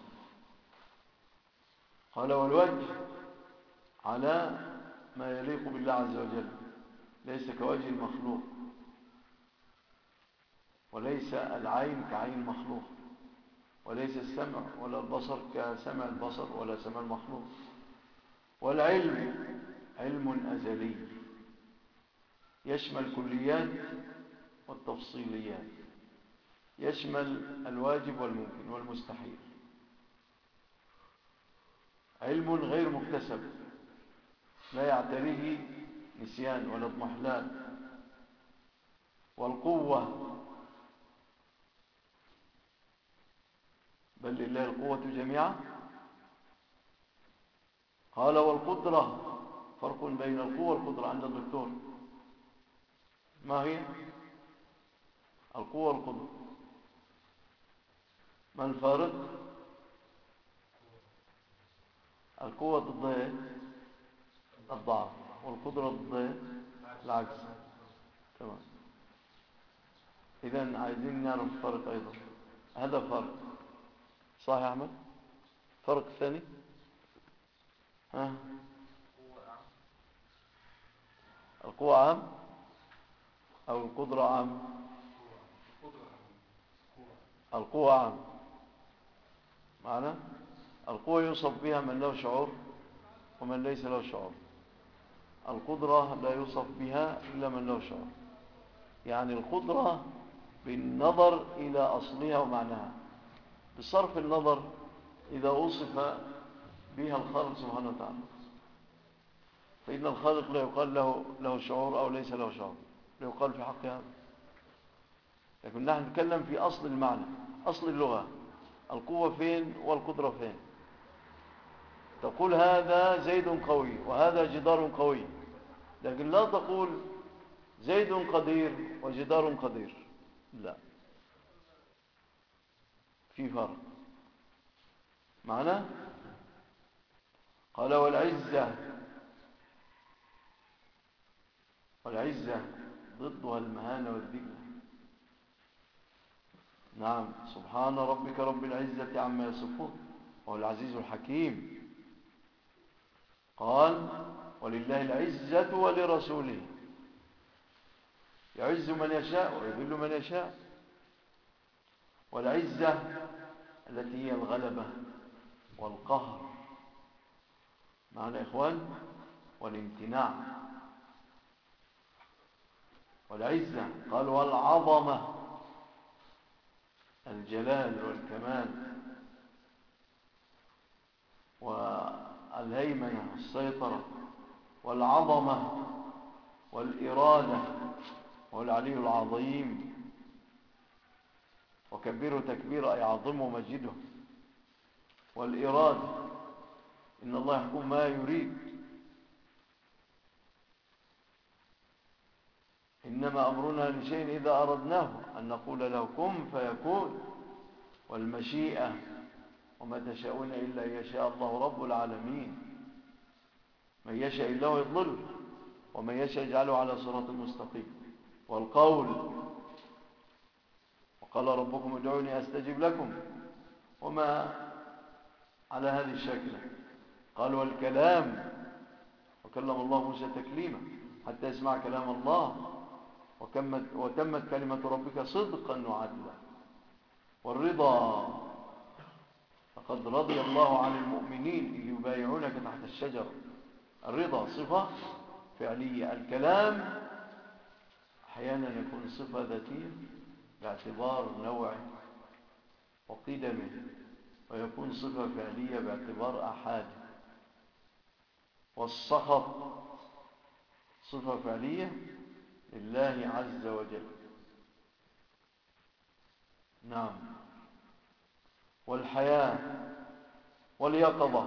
قال: والوجه على ما يليق بالله عز وجل، ليس كوجه المخلوق، وليس العين كعين المخلوق، وليس السمع ولا البصر كسمع البصر ولا سمع المخلوق. والعلم علم أزلي يشمل الكليات والتفصيليات، يشمل الواجب والممكن والمستحيل. علم غير مكتسب لا يعتريه نسيان ولا اضمحلال. والقوة بل لله القوة جميعا. قال والقدرة، فرق بين القوة والقدرة عند الدكتور، ما هي القوة والقدرة؟ ما الفارق؟ القوة ضد الضعف، والقدرة ضد العجز. تمام. إذن عايزين نعرف الفرق أيضا. هذا فرق صح يا أحمد؟ فرق ثاني، ها؟ القوة عام أو القدرة عام؟ القوة عام معنا. القوة يوصف بها من له شعور ومن ليس له شعور. القدرة لا يوصف بها إلا من له شعور. يعني القدرة بالنظر إلى أصلها ومعناها، بصرف النظر إذا وصف بها الخالق سبحانه وتعالى، فإن الخالق لا يقال له شعور أو ليس له شعور، لا يقال في حق هذا. لكن نحن نتكلم في أصل المعنى، أصل اللغة. القوة فين والقدرة فين؟ تقول هذا زيد قوي وهذا جدار قوي، لكن لا تقول زيد قدير وجدار قدير، لا، في فرق معنى. قال والعزة، والعزة ضدها المهانة والذلة. نعم، سبحان ربك رب العزة عما يصفون وهو العزيز الحكيم. قال ولله العزة ولرسوله، يعز من يشاء ويذل من يشاء. والعزة التي هي الغلبة والقهر معنى إخوان، والامتناع. والعزة قال والعظمة، الجلال والكمال والهيمنة والسيطرة. والعظمة والإرادة والعلي العظيم. وكبره تكبير أي عظمه ومجده. والإرادة إن الله يحكم ما يريد، إنما أمرنا لشيء إذا أردناه أن نقول له كن فيكون. والمشيئة وما تشاءون إلا أن يشاء الله رب العالمين. من يشاء الله يضلل ومن يشاء يجعله على صراط مستقيم. والقول وقال ربكم ادعوني أستجب لكم، وما على هذه الشكل. قال والكلام، وكلم الله موسى تكليما حتى يسمع كلام الله. وتمت كلمة ربك صدقا وعدلا. والرضا، لقد رضي الله عن المؤمنين إذ يبايعونك تحت الشجرة. الرضا صفة فعلية. الكلام أحيانا يكون صفة ذاتية باعتبار نوعه وقدمه، ويكون صفة فعلية باعتبار أحاده. والسخط صفة فعلية لله عز وجل. نعم. والحياة واليقظة،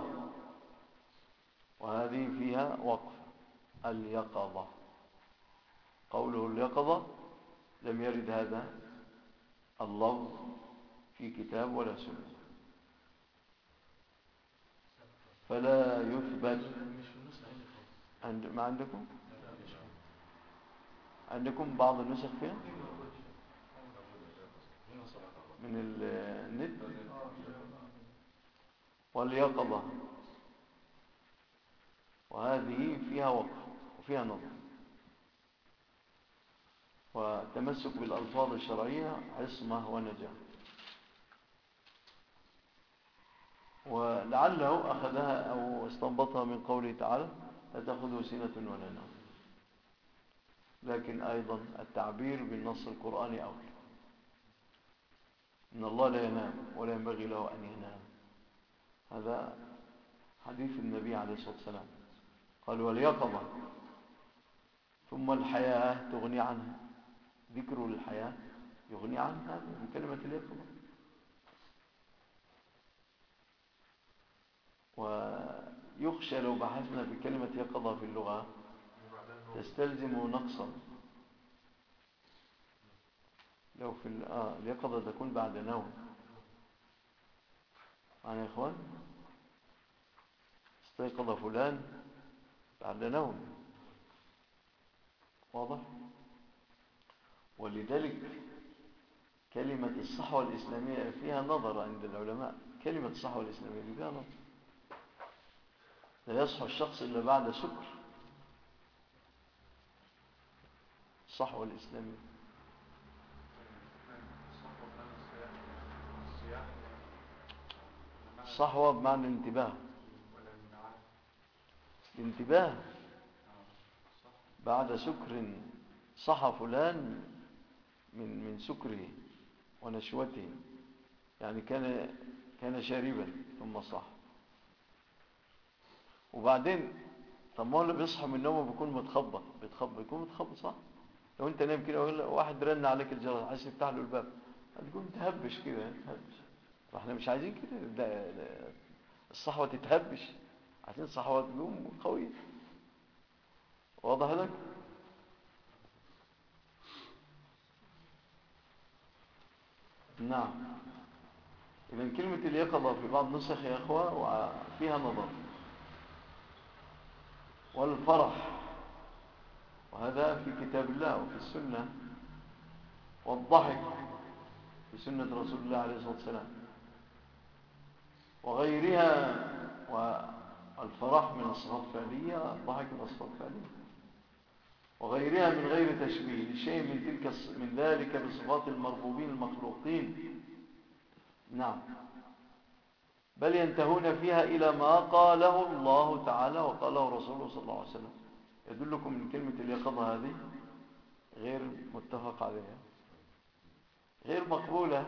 وهذه فيها وقف. اليقظة، قوله اليقظة لم يرد هذا اللفظ في كتاب ولا سنة، فلا يثبت. ما عندكم؟ عندكم بعض النسخ فيها من النت. واليقظة، وهذه فيها وقف وفيها نظر. وتمسك بالألفاظ الشرعية عصمة ونجاة. ولعله أخذها أو استنبطها من قوله تعالى لا تأخذه سنة ولا نوم. لكن أيضا التعبير بالنص القرآني أولى. إن الله لا ينام ولا ينبغي له أن ينام، هذا حديث النبي عليه الصلاة والسلام. قال واليقظة ثم الحياة تغني عنها، ذكر الحياة يغني عنها من كلمة اليقظة. ويخشى لو بحثنا في كلمة يقظة في اللغة تستلزم نقصا. لو في اليقظة تكون بعد نوم، معنا يا إخوان؟ استيقظ فلان بعد نوم، واضح؟ ولذلك كلمة الصحوة الإسلامية فيها نظر عند العلماء. كلمة الصحوة الإسلامية فيها نظر. لا يصحو الشخص إلا بعد سكر. الصحوة الإسلامية الصحوة بمعنى الانتباه. الانتباه بعد سكر. صحى فلان من سكره ونشوته، يعني كان شاربا ثم صح. وبعدين طب ما هو اللي بيصحى من نومه بيكون متخبط، بيكون متخبط صح. لو انت نايم كده واحد رن عليك الجرس عايز تفتح له الباب، هتكون تهبش كده، تهبش. فاحنا مش عايزين كده، ده الصحوة تتهبش، عايزين صحوة تقوم قوية. واضح لك؟ نعم. إذن كلمة اليقظة في بعض نسخ يا أخوة وفيها نظر. والفرح، وهذا في كتاب الله وفي السنة. والضحك في سنة رسول الله عليه الصلاة والسلام وغيرها. والفرح من الصفات الفعلية، الضحك من الصفات الفعلية، وغيرها من غير تشبيه لشيء من ذلك بصفات المربوبين المخلوقين. نعم. بل ينتهون فيها إلى ما قاله الله تعالى وقاله رسوله صلى الله عليه وسلم. يدلكم من كلمة اليقظة هذه غير متفق عليها، غير مقبولة.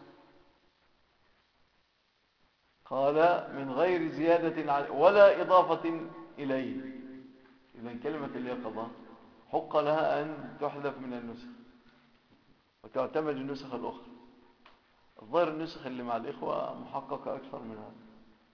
قال من غير زيادة ولا إضافة إليه. إذن كلمة اليقظة حق لها أن تحذف من النسخ وتعتمد النسخ الأخرى. الظاهر النسخ اللي مع الإخوة محققة أكثر من هذا.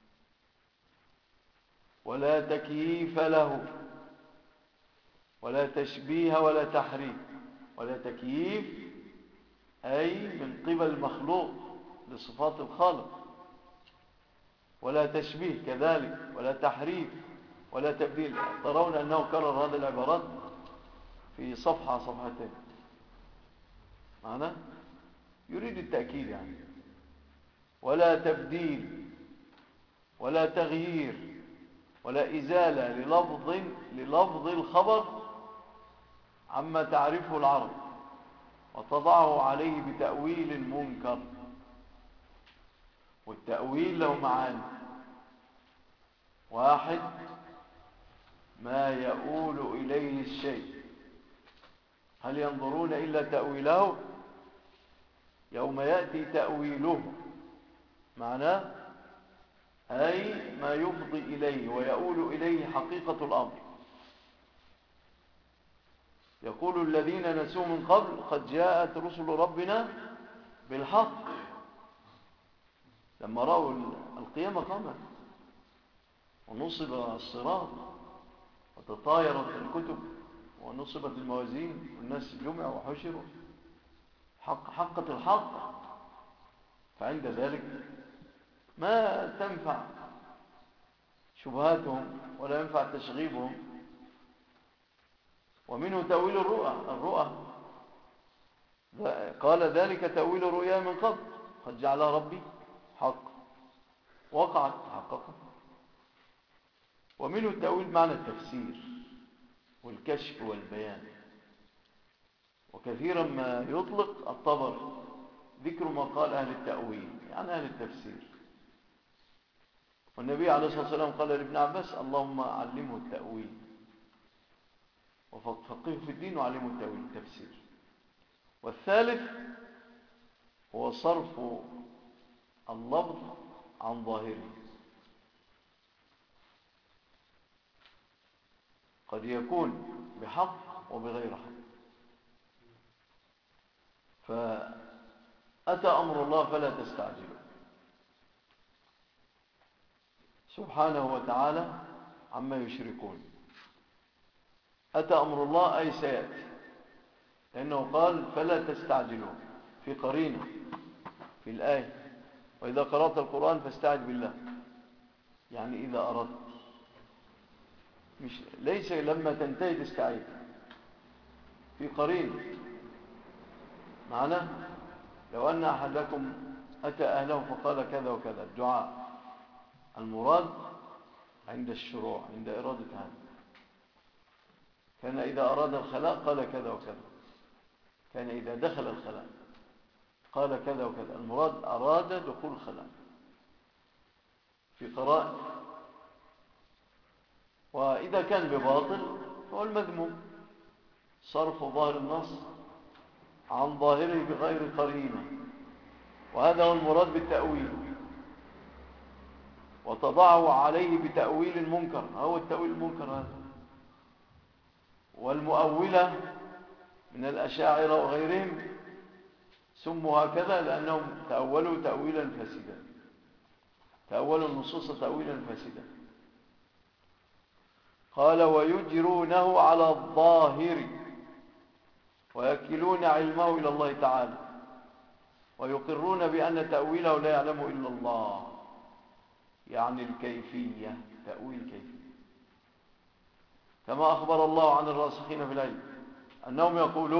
ولا تكييف له ولا تشبيه ولا تحريف. ولا تكييف أي من قبل المخلوق لصفات الخالق، ولا تشبيه كذلك، ولا تحريف ولا تبديل. ترون أنه كرر هذه العبارات في صفحتين معنا، يريد التأكيد يعني. ولا تبديل ولا تغيير ولا إزالة للفظ الخبر عما تعرفه العرب وتضعه عليه بتأويل منكر. والتأويل له معاني. واحد، ما يؤول إليه الشيء. هل ينظرون إلا تأويله؟ يوم يأتي تأويله معناه أي ما يفضي إليه ويؤول إليه حقيقة الأمر. يقول الذين نسوا من قبل قد جاءت رسل ربنا بالحق. لما رأوا القيامة قامت ونصب الصراط وتطايرت الكتب ونصبت الموازين والناس جمعوا وحشروا، حقت الحق. فعند ذلك ما تنفع شبهاتهم ولا ينفع تشغيبهم. ومنه تأويل الرؤى. قال ذلك تأويل الرؤيا من قبل قد جعلها ربي حق، وقعت حققت. ومنه التأويل معنى التفسير والكشف والبيان. وكثيرا ما يطلق الطبر ذكر ما قال أهل التأويل، يعني أهل التفسير. والنبي عليه الصلاة والسلام قال لابن عباس اللهم علمه التأويل. وفقهوا في الدين وعلموا التأويل التفسير. والثالث هو صرف اللفظ عن ظاهره، قد يكون بحق وبغير حق. فأتى أمر الله فلا تستعجلوا، سبحانه وتعالى عما يشركون. أتى أمر الله أي سيأتي، لأنه قال فلا تستعجلوا في قرينة في الآية، وإذا قرأت القرآن فاستعج بالله، يعني إذا أردت، مش ليس لما تنتهي تستعيد، في قرينة. معنى لو أن أحدكم أتى أهله فقال كذا وكذا، الدعاء المراد عند الشروع، عند إرادة هذا. كان إذا أراد الخلاء قال كذا وكذا، كان إذا دخل الخلاء قال كذا وكذا. المراد أراد دخول الخلاء في قراءة. وإذا كان بباطل فهو المذموم صرف ظاهر النص عن ظاهره بغير قرينة، وهذا هو المراد بالتأويل. وتضعه عليه بتأويل منكر، هو التأويل المنكر هذا. والمؤولة من الأشاعرة وغيرهم سموا هكذا لأنهم تأولوا تأويلا فاسدا، تأولوا النصوص تأويلا فاسدا. قال ويجرونه على الظاهر ويكلون علمه إلى الله تعالى ويقرون بأن تأويله لا يعلمه إلا الله، يعني الكيفية، تأويل كيفية. كما أخبر الله عن الراسخين في العلم أنهم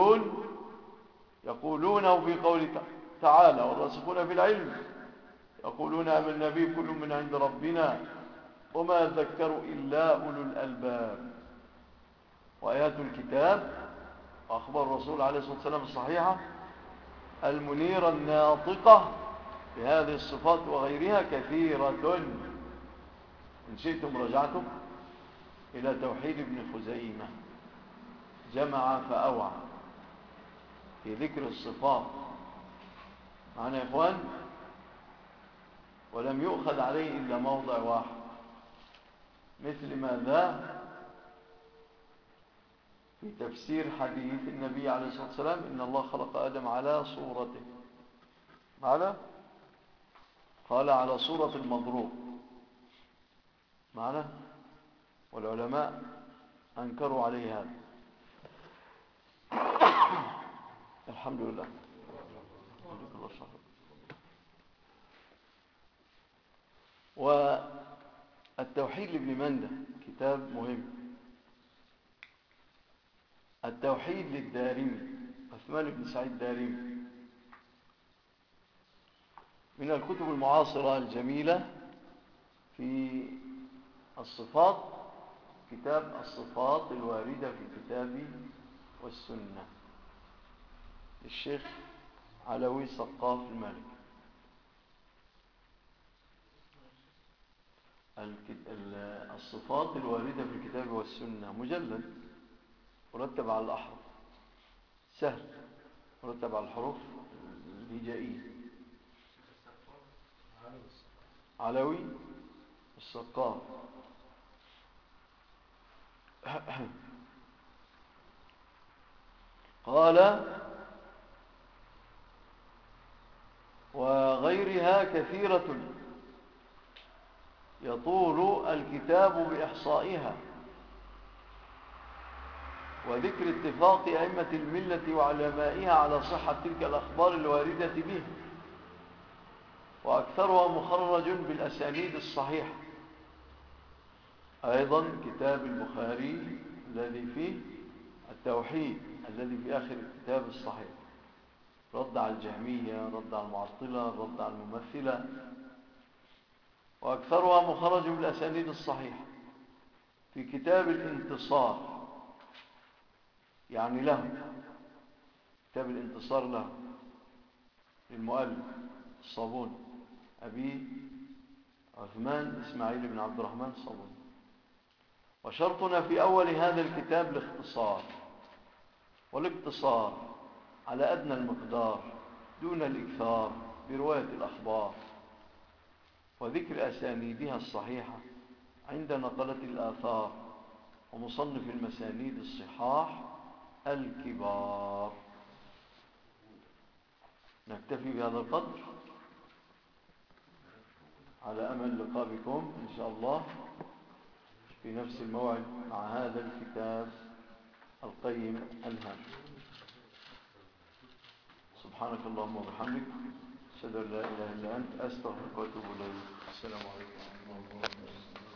يقولونه في قوله تعالى والراسخون في العلم يقولون آمنا به كل من عند ربنا وما ذكروا إلا أولو الألباب. وآيات الكتاب وأخبار الرسول عليه الصلاة والسلام الصحيحة المنيرة الناطقة بهذه الصفات وغيرها كثيرة. إن شئتم رجعتم إلى توحيد ابن خزيمة، جمع فأوعى في ذكر الصفات معنا يا إخوان، ولم يؤخذ عليه إلا موضع واحد، مثل ماذا في تفسير حديث النبي عليه الصلاة والسلام إن الله خلق آدم على صورته، قال على صورة المضروب معنا، والعلماء أنكروا عليه هذا. الحمد لله. والتوحيد لابن مندة كتاب مهم. التوحيد للدارمي عثمان بن سعيد الدارمي من الكتب المعاصرة الجميلة في الصفات، كتاب الصفات الواردة في الكتاب والسنة للشيخ علوي سقاف المالك. الصفات الواردة في الكتاب والسنة مجلد مرتب على الأحرف، سهل، مرتب على الحروف الهجائية. علوي السقاف. قال وغيرها كثيرة يطول الكتاب بإحصائها وذكر اتفاق أئمة الملة وعلمائها على صحة تلك الأخبار الواردة به، وأكثرها مخرج بالأسانيد الصحيحة. أيضا كتاب البخاري الذي فيه التوحيد الذي في آخر الكتاب الصحيح، رد على الجهمية، رد على المعطلة، رد على الممثلة، وأكثرها مخرج بالأسانيد الصحيحة. في كتاب الانتصار يعني له، كتاب الانتصار له للمؤلف الصابوني أبي عثمان إسماعيل بن عبد الرحمن الصابوني. وشرطنا في أول هذا الكتاب الاختصار، والاقتصار على أدنى المقدار دون الإكثار برواية الأخبار وذكر أسانيدها الصحيحة عند نقلة الآثار ومصنف المسانيد الصحاح الكبار. نكتفي بهذا القدر على أمل لقاء بكم إن شاء الله في نفس الموعد مع هذا الكتاب القيم الهام. سبحانك اللهم وبحمدك، أشهد أن لا إله إلا أنت، أستغفرك وأتوب إليك. السلام عليكم ورحمة الله وبركاته.